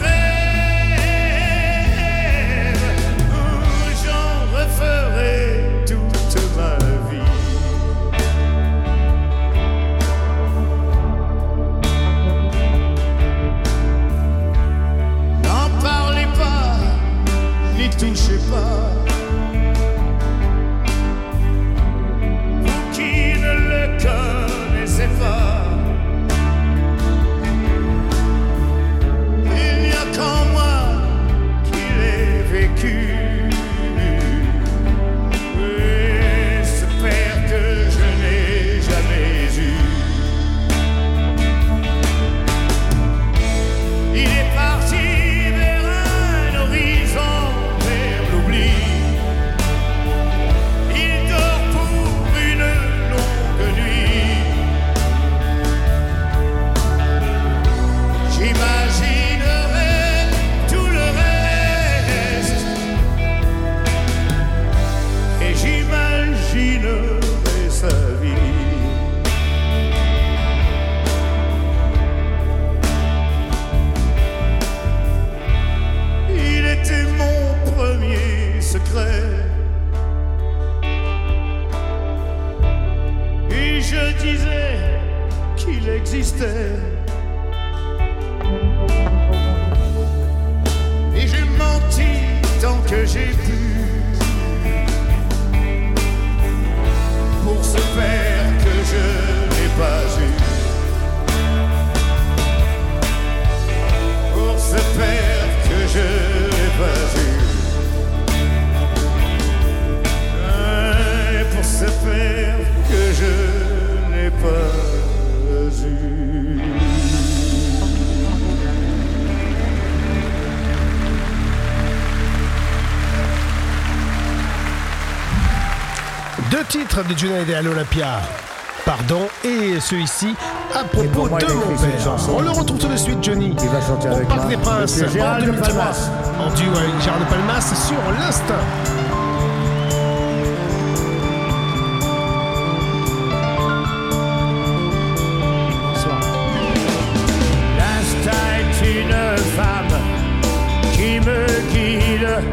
rêve, j'en referai toute ma vie. N'en parlez pas, n'y touchez pas. Connaissez pas. Il n'y a qu'en moi qui l'ai vécu. Et ce père que je n'ai jamais eu. Il est parti vers un horizon, vers l'oubli. Il dort pour une longue nuit. J'imaginerai tout le reste et j'imaginerai sa vie. Il était mon premier secret et je disais qu'il existait. Et j'ai menti tant que j'ai pu pour ce père que je n'ai pas eu. Pour ce père que je n'ai pas eu. Et pour ce père que je n'ai pas eu. Deux titres de Johnny Hallyday à l'Olympia, Pardon, et celui-ci à propos moi, de il a mon écrit cette père. chanson. On le retrouve tout de suite, Johnny. Il va chanter Au avec Parc moi. des Princes Monsieur en Gérald de deux mille trois. Palmas. En duo avec Gérald de Palmas sur l'Instinct. L'instinct est une femme qui me guide.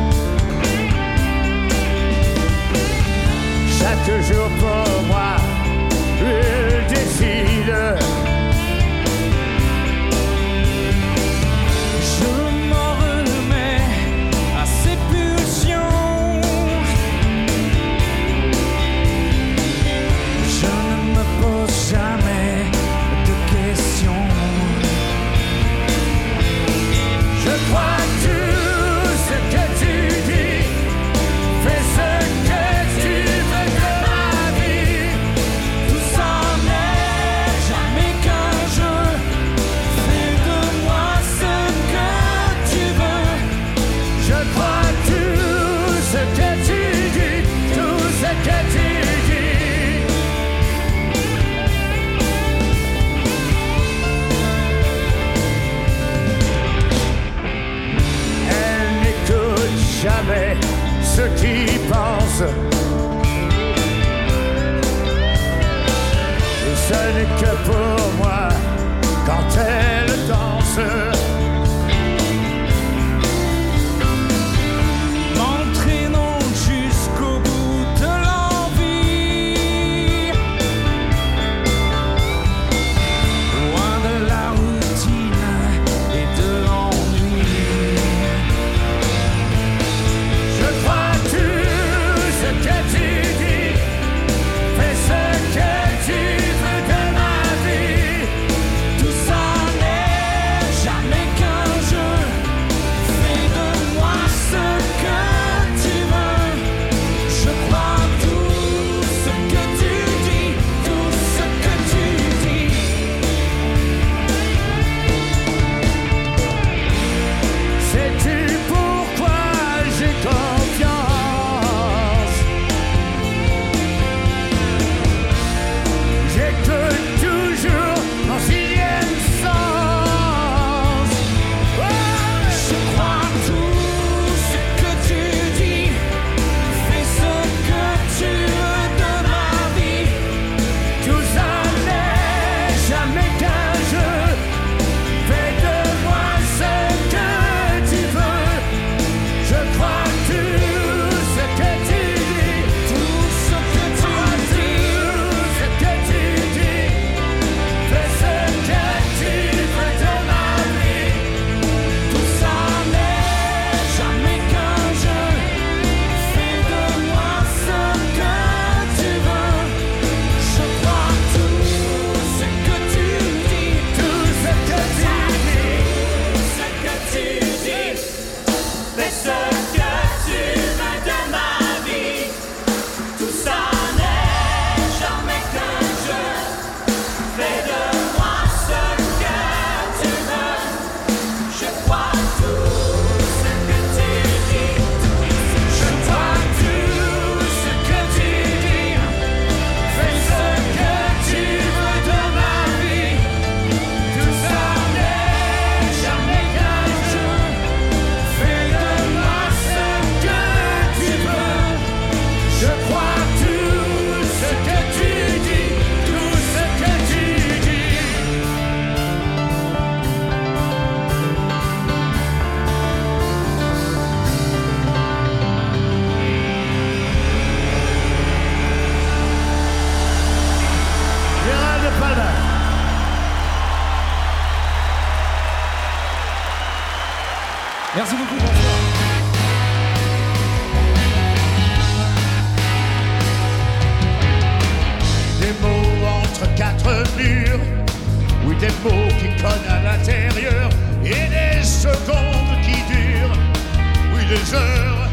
Chaque jour pour moi, elle décide. Je m'en remets à ses pulsions. Je ne me pose jamais de questions. que tu y penses. Et ce n'est que pour moi quand elle danse. M'entraînant jusqu'au bout de l'envie, loin de la routine et de l'ennui. Je crois tout ce que tu dis, fais ce que tu veux de ma vie. Tout ça n'est jamais qu'un jeu. Fais de moi ce que tu veux. Je crois tout ce que tu dis, tout ce que tu dis. Sais-tu pourquoi j'ai confiance? J'écoute toujours mon sixième sens. Oh, Je crois tout ce que tu dis. Fais ce que tu veux de ma vie. tout ça n'est jamais qu'un jeu. Fais de moi ce que tu veux. Je crois tout ce que tu dis, Tout ce que tu dis. tout ce que tu dis. Fais ce que tu veux de ma vie. Tout ça n'est jamais qu'un jeu. Fais de moi ce que tu veux. Je crois tout ce que tu dis. Tout ce que tu dis. Ce que tu dis. Fais ce que tu veux de ma vie. Tout ça n'est jamais qu'un jeu. Fais de moi ce que tu veux. Je crois tout ce que tu dis. Je crois tout ce que tu dis. Fais ce que tu veux de ma vie. Tout ça n'est jamais qu'un jeu. Fais de moi ce que tu veux. Je crois tout ce que tu dis, tout ce que tu dis. Gérald Palma. Merci beaucoup, bonsoir. Des mots entre quatre murs, oui, des mots qui collent à l'intérieur, et des secondes qui durent, oui, des heures.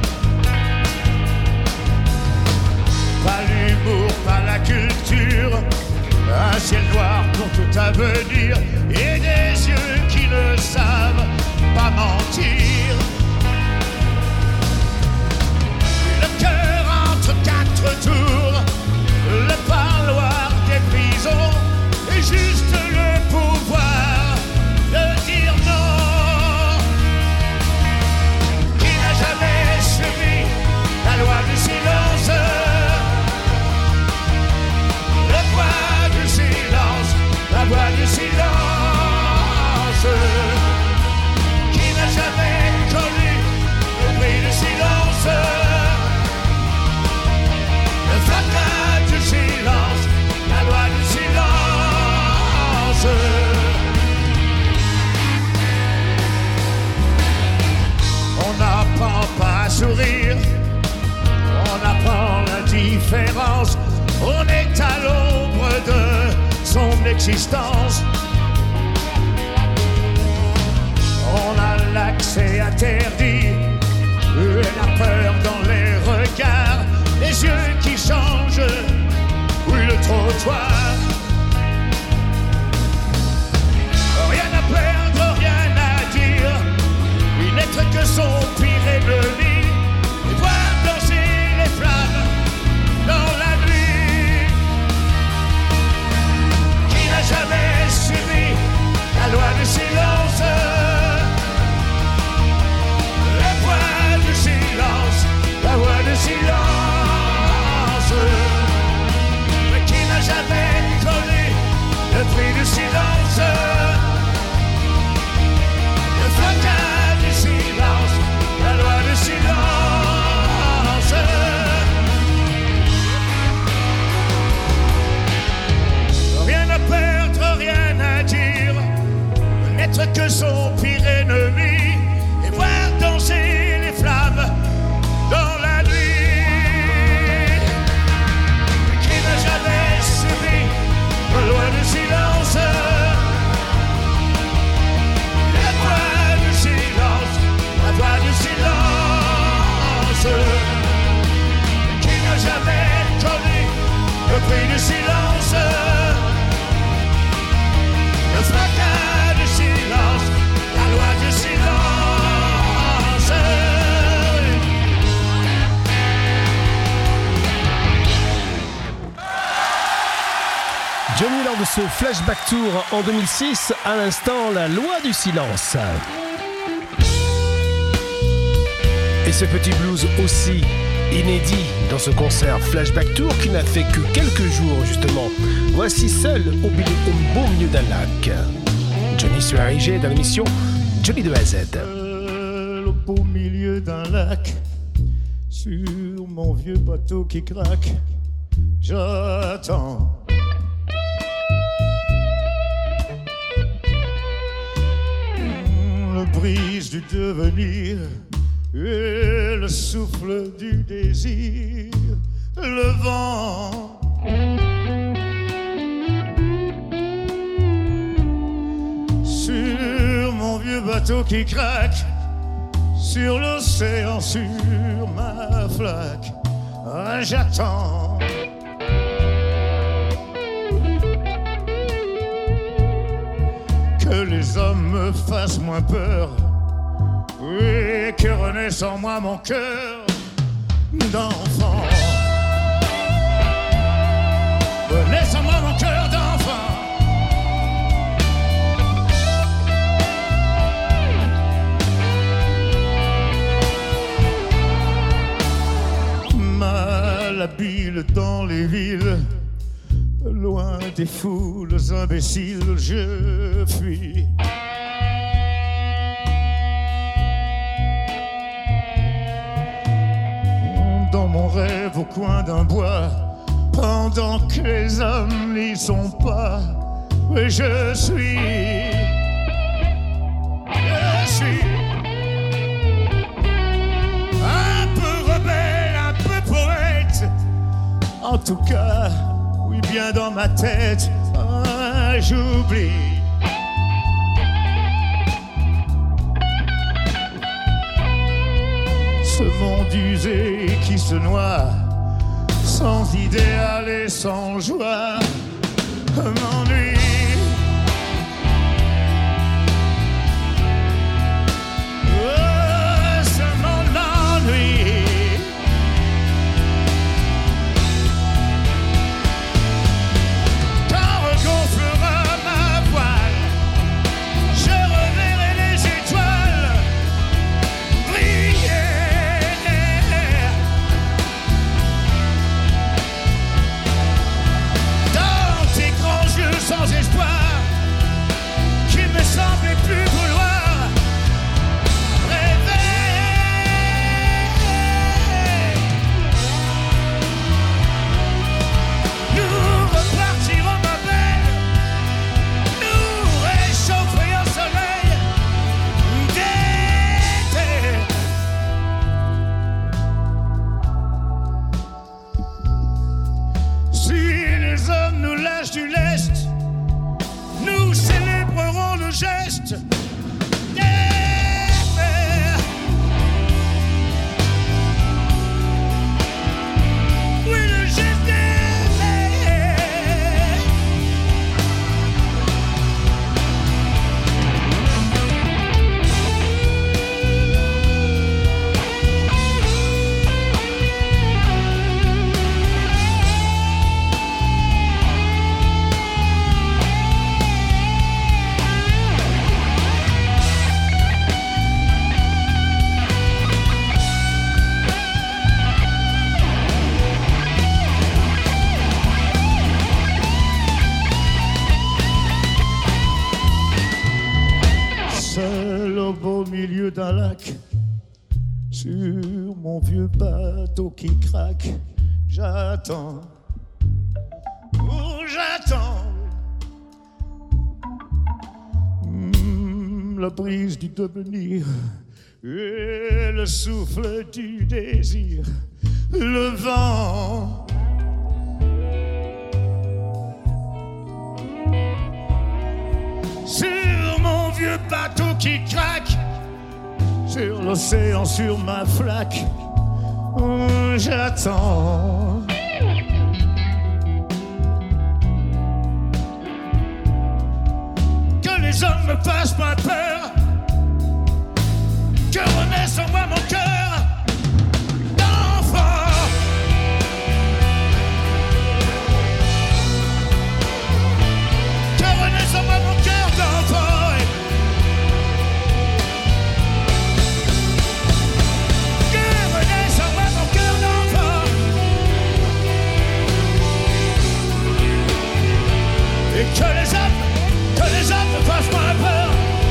Pas l'humour, pas la culture, un ciel noir pour tout avenir, et des yeux qui ne savent pas mentir. Le cœur entre quatre tours, le parloir des prisons, et juste le pouvoir de dire non. Qui n'a jamais suivi la loi du silence, le poids du silence, la voix du silence. Qui n'a jamais connu le bruit du silence, le fracas du silence, la loi du silence. On n'apprend pas à sourire, on apprend l'indifférence, on est à l'ombre de son existence. On a l'accès interdit, et la peur dans les regards, les yeux qui changent, oui, le trottoir. Rien à perdre, rien à dire, il n'être que son pire ennemi, et voir danser les flammes dans la nuit. Qui n'a jamais suivi la loi du silence, le poids du silence, la voix du pire ennemi et voir danser les flammes dans la nuit. Qui n'a jamais subi loin du silence, la voix du silence, la voix du silence. Qui n'a jamais connu le prix du silence, le fracas du silence, la loi du silence. Johnny lors de ce Flashback Tour en deux mille six, à l'instant la loi du silence. Et ce petit blues aussi inédit dans ce concert Flashback Tour qui n'a fait que quelques jours justement. Voici Seul au, milieu, au beau milieu d'un lac. Johnny sur R I G dans l'émission Johnny de A Z. Seul au beau milieu d'un lac, sur mon vieux bateau qui craque, j'attends. Le brise du devenir et le souffle du désir, le vent. Sur mon vieux bateau qui craque, sur l'océan, sur ma flaque, ah, j'attends. Que les hommes me fassent moins peur, et que renaisse en moi mon cœur d'enfant. Renaisse en moi mon cœur d'enfant. Malhabile dans les villes, loin des foules imbéciles, je fuis. Dans mon rêve au coin d'un bois, pendant que les hommes n'y sont pas, oui, je suis, je suis un peu rebelle, un peu poète, en tout cas. Oui, bien dans ma tête, ah, j'oublie. Ce monde usé qui se noie, sans idéal et sans joie, m'ennuie. Oh, ce monde m'ennuie. D'un lac, sur mon vieux bateau qui craque, j'attends, oh j'attends, mmh, la brise du devenir et le souffle du désir, le vent. Sur mon vieux bateau qui craque, sur l'océan, sur ma flaque, oh, j'attends. Que les hommes me fassent pas peur, que renaisse en moi mon cœur d'enfant. Que renaisse en moi mon cœur d'enfant. Que renaisse en moi mon cœur d'enfant. Et que les hommes, que les hommes ne fassent pas peur.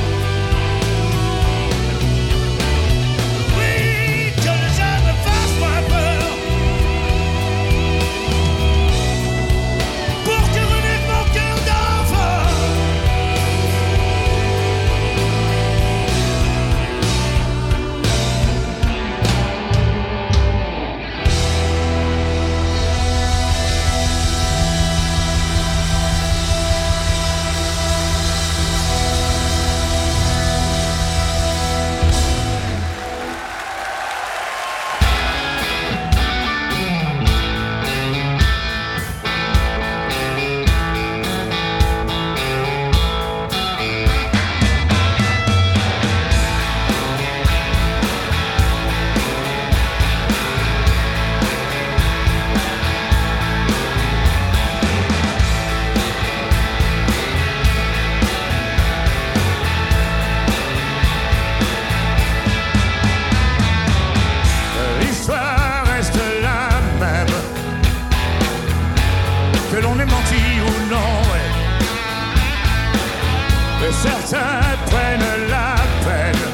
Certains prennent la peine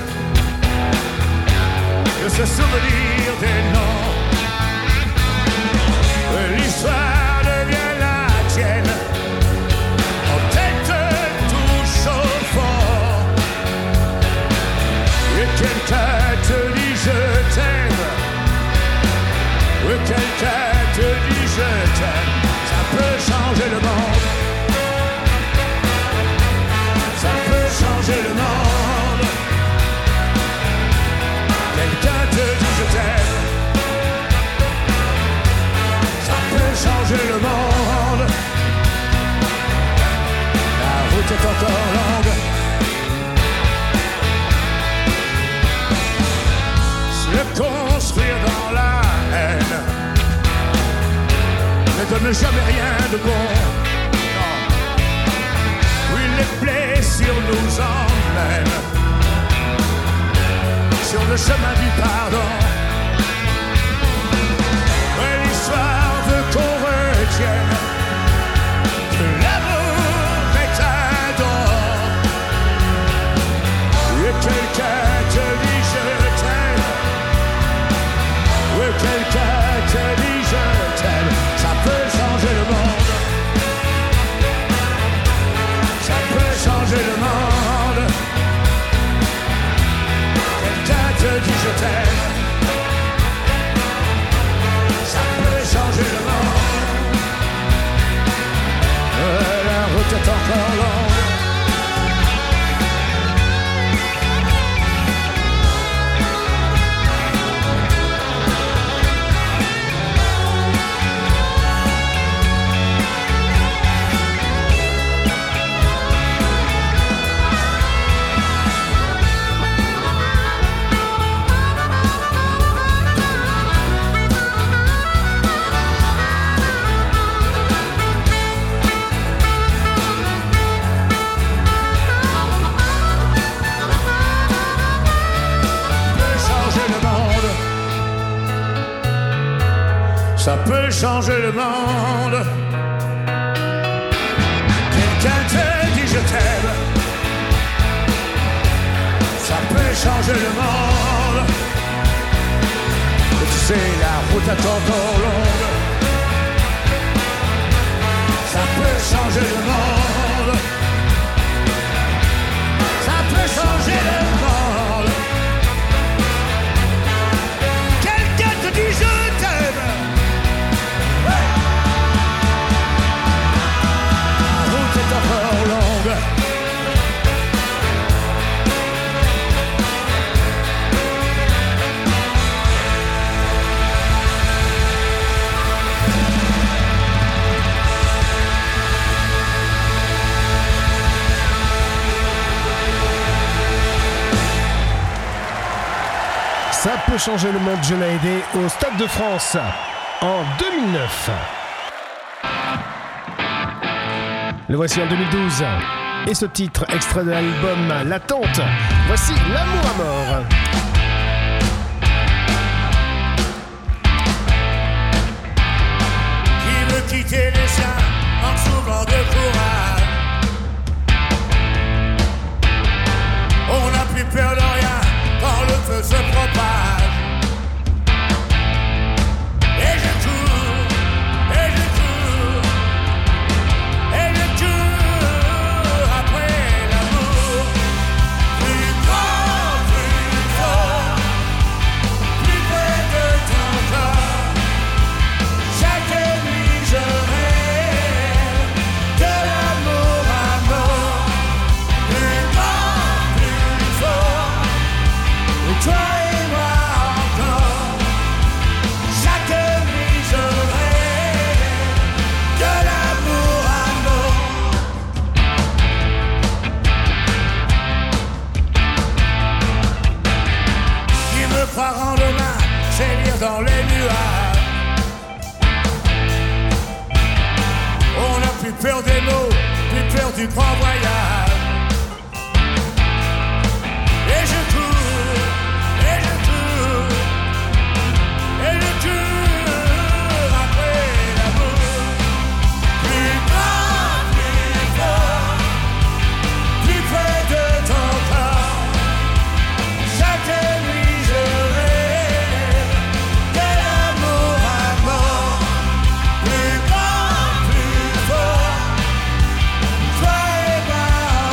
de se souvenir des noms. L'histoire devient la tienne, en tête touche au fond. Et quelqu'un te dit je t'aime, et quelqu'un te dit je t'aime. Ça peut changer le monde. Changer le monde. Quelqu'un te dit je t'aime. Ça peut changer le monde. La route est encore longue. Se construire dans la haine ne donne jamais rien de bon. Les blessures nous emmènent sur le chemin du pardon. Et l'histoire veut qu'on retienne que l'amour est un don. Et quelqu'un te dit je t'aime, et quelqu'un te dit je t'aime. Ça peut changer le monde. Changer le monde. Quelqu'un te dit je t'aime. Ça peut changer le monde. La route est encore longue. Ça peut changer le monde. Quelqu'un te dit je t'aime. Ça peut changer le monde. Et tu sais, la route est encore longue. Ça peut changer le monde. Ça peut changer le monde. Quelqu'un te dit je t'aime. La route est encore longue. Ça peut changer le monde, je l'ai aidé au Stade de France en deux mille neuf. Le voici en deux mille douze. Et ce titre, extrait de l'album L'attente, voici L'amour à mort. Qui veut quitter les siens manque souvent de courage. On n'a plus peur de rien quand le feu se propage. Et je cours, et je cours, et je cours après l'amour. Plus grand, plus fort, plus près de ton corps. Chaque nuit je rêve de l'amour à mort. Plus grand, plus fort, toi et moi encore. Chaque nuit je rêve de l'amour à mort. Qui me croire en demain, c'est lire dans les nuages. On n'a plus peur des mots, plus peur du grand voyage. Et je cours, et je cours, et je cours après l'amour. Plus grand, plus fort, plus près de ton corps. Chaque nuit je rêve de l'amour à mort. Plus grand, plus fort, toi et moi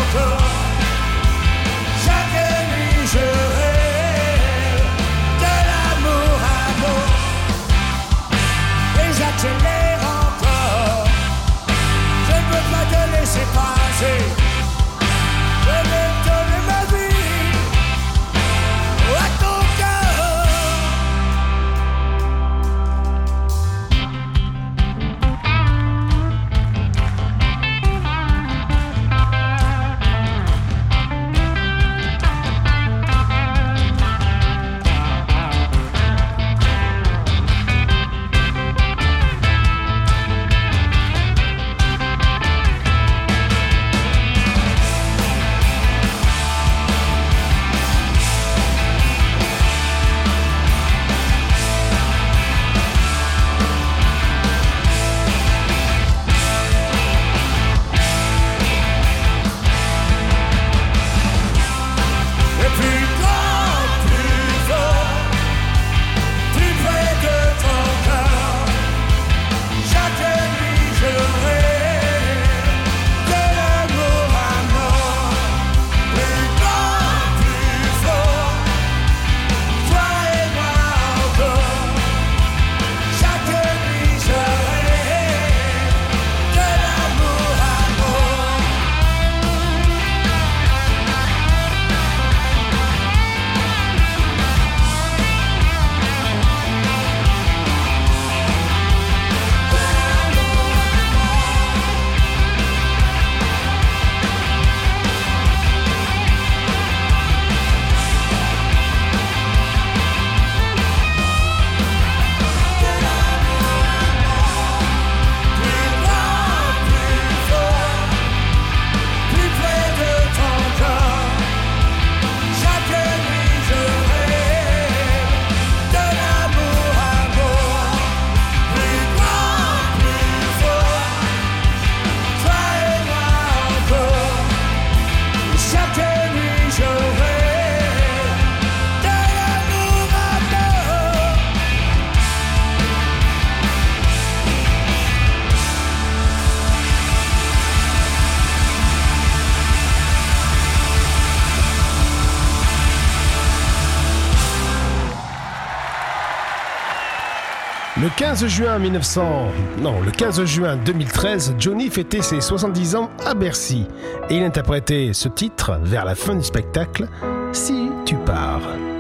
Le quinze juin mille neuf cents... Non, le quinze juin deux mille treize, Johnny fêtait ses soixante-dix ans à Bercy. Et il interprétait ce titre vers la fin du spectacle, « Si tu pars ».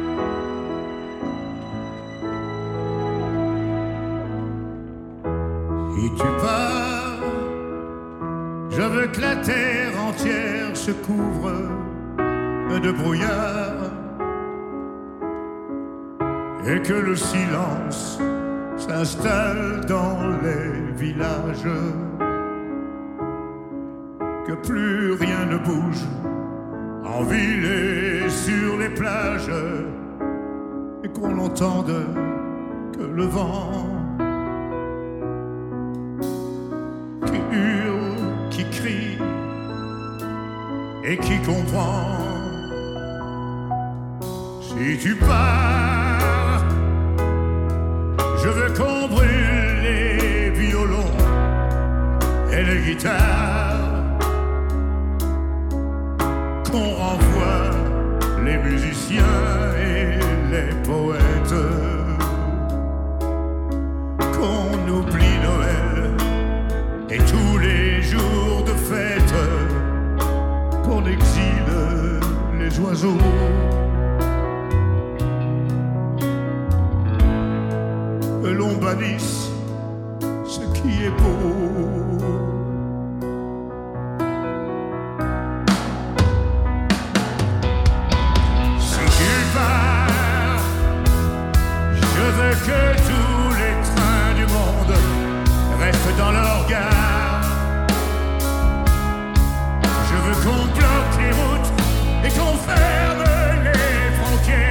Si tu pars, je veux que la terre entière se couvre de brouillard et que le silence s'installe dans les villages, que plus rien ne bouge en ville et sur les plages, et qu'on n'entende que le vent qui hurle, qui crie et qui comprend. Si tu pars, je veux qu'on brûle les violons et les guitares, qu'on renvoie les musiciens et les poètes, qu'on oublie Noël et tous les jours de fête, qu'on exile les oiseaux. Que l'on bannisse ce qui est beau. Si tu pars, je veux que tous les trains du monde restent dans leur gare. Je veux qu'on bloque les routes et qu'on ferme les frontières.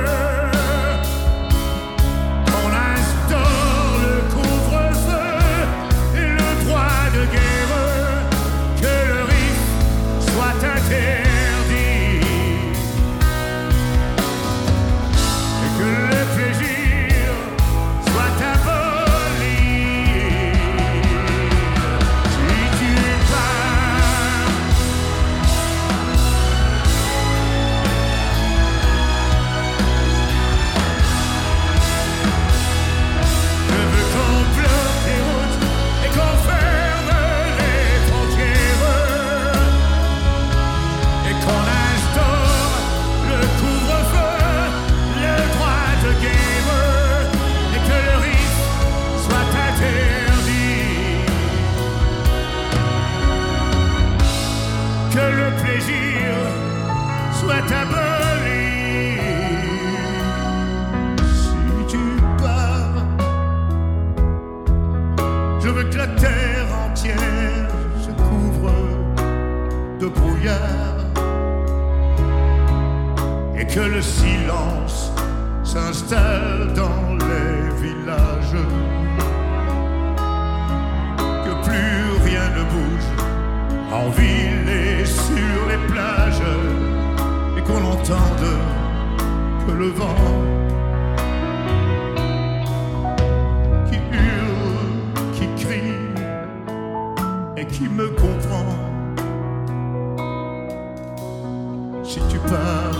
Et que le silence s'installe dans les villages, que plus rien ne bouge en ville et sur les plages, et qu'on n'entende que le vent qui hurle, qui crie et qui me comprend. Si tu pars,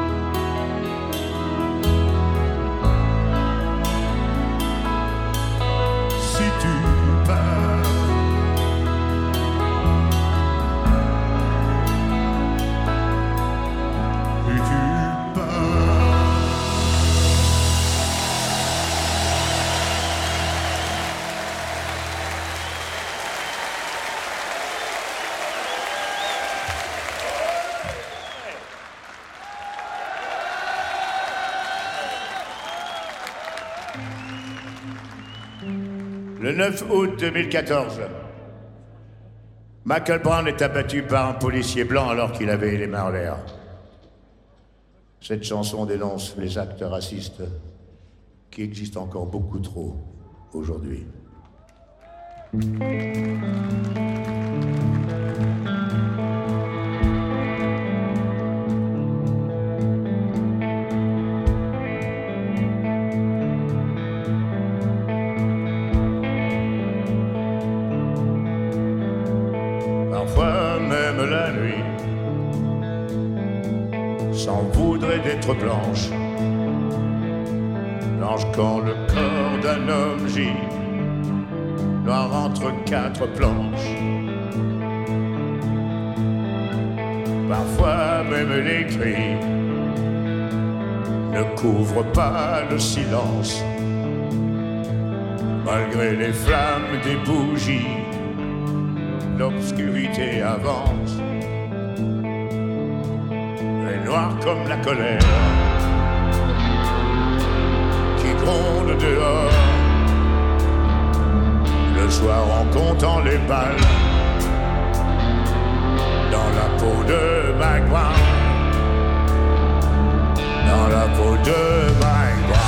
si tu pars, si tu pars. Le neuf août deux mille quatorze, Michael Brown est abattu par un policier blanc alors qu'il avait les mains en l'air. Cette chanson dénonce les actes racistes qui existent encore beaucoup trop aujourd'hui. Parfois même la nuit s'en voudrait d'être blanche. blanche quand le corps d'un homme gît, noir entre quatre planches. Parfois même les cris ne couvrent pas le silence. Malgré les flammes des bougies, l'obscurité avance. Et noir comme la colère qui gronde dehors. Le soir en comptant les balles dans la peau de Magua, dans la peau de Magua.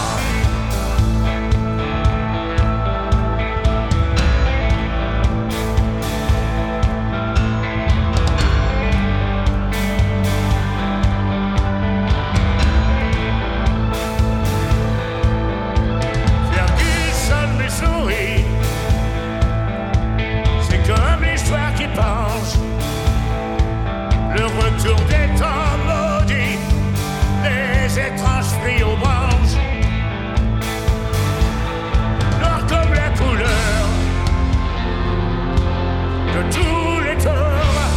Le retour des temps maudits, les étranges fruits aux branches, noir comme la couleur de tous les torts.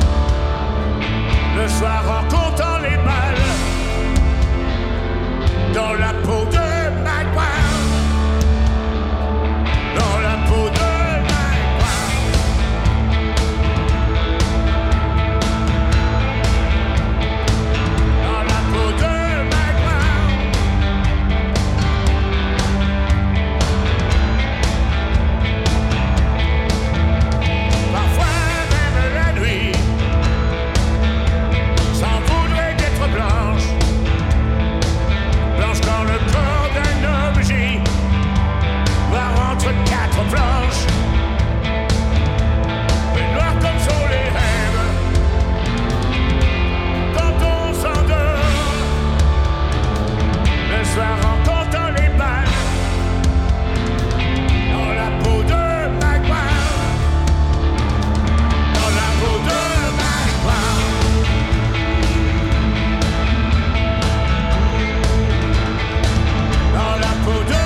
Le soir en comptant les balles dans la peau de Magua, dans la peau de blanche, mais noir comme sont les rêves quand on s'endort. Le soir en comptant les balles dans la peau de Magua, dans la peau de Magua, dans la peau de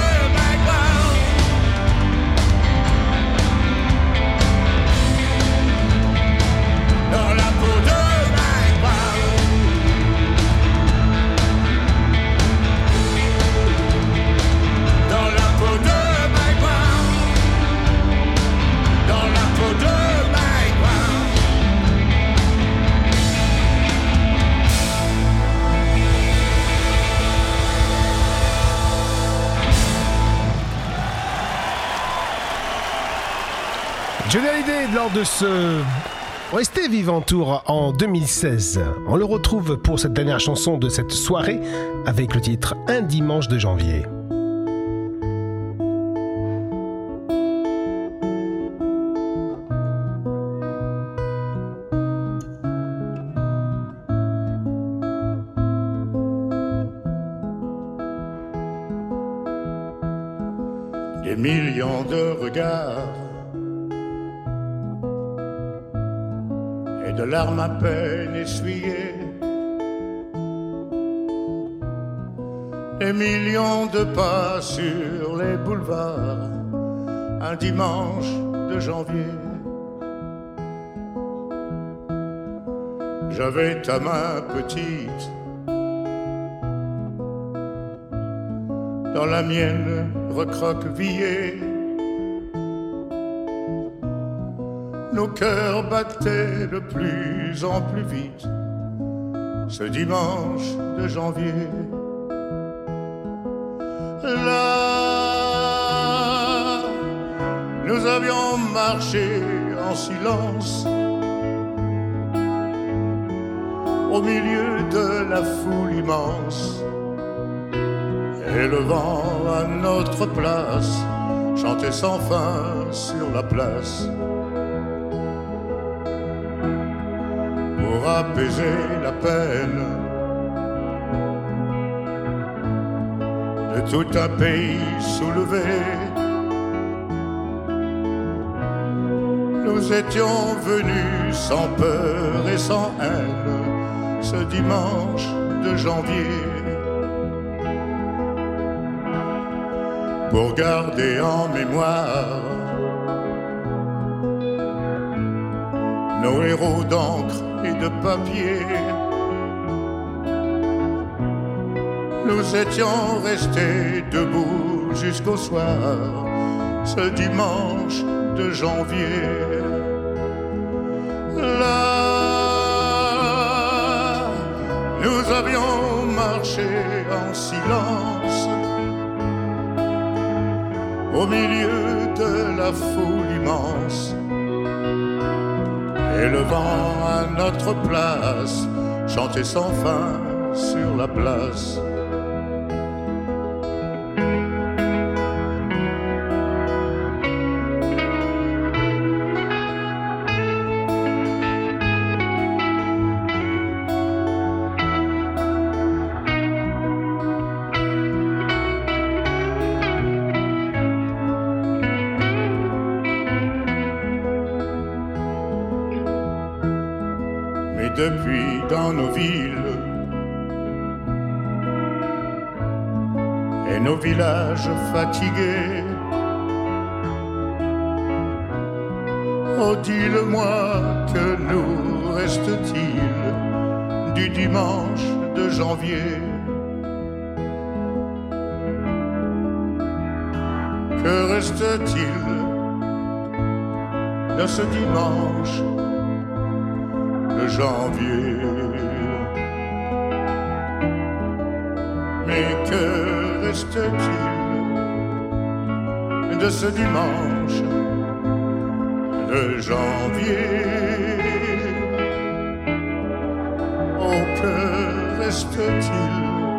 Johnny Hallyday, lors de ce Restez Vivant Tour en deux mille seize. On le retrouve pour cette dernière chanson de cette soirée avec le titre Un dimanche de janvier. Des millions de regards et de larmes à peine essuyées, des millions de pas sur les boulevards, un dimanche de janvier. J'avais ta main petite dans la mienne recroquevillée. Nos cœurs battaient de plus en plus vite ce dimanche de janvier. Là, nous avions marché en silence au milieu de la foule immense, et le vent à notre place chantait sans fin sur la place. Pour apaiser la peine de tout un pays soulevé, nous étions venus sans peur et sans haine ce dimanche de janvier. pour garder en mémoire nos héros d'encre et de papier. Nous étions restés debout jusqu'au soir, ce dimanche de janvier. Là, nous avions marché en silence au milieu de la foule immense, et le vent à notre place chantait sans fin sur la place. Depuis dans nos villes et nos villages fatigués, oh dis-le-moi, que nous reste-t-il du dimanche de janvier? Que reste-t-il de ce dimanche de janvier? Mais que reste-t-il de ce dimanche de janvier? Oh, que reste-t-il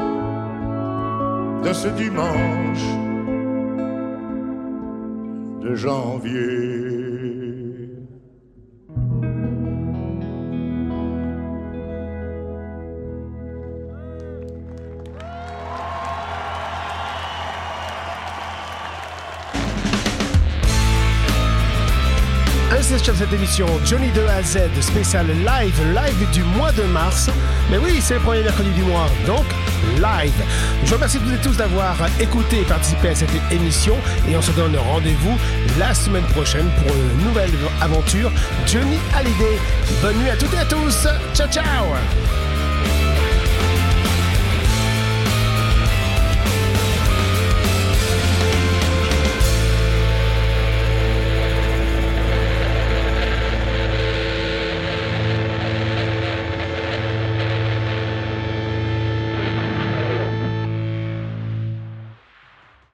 de ce dimanche de janvier? Sur cette émission Johnny de A à Z spécial live, live du mois de mars. Mais oui, c'est le premier mercredi du mois, donc live. Je vous remercie toutes et tous d'avoir écouté et participé à cette émission et on se donne rendez-vous la semaine prochaine pour une nouvelle aventure Johnny Hallyday. Bonne nuit à toutes et à tous. Ciao ciao.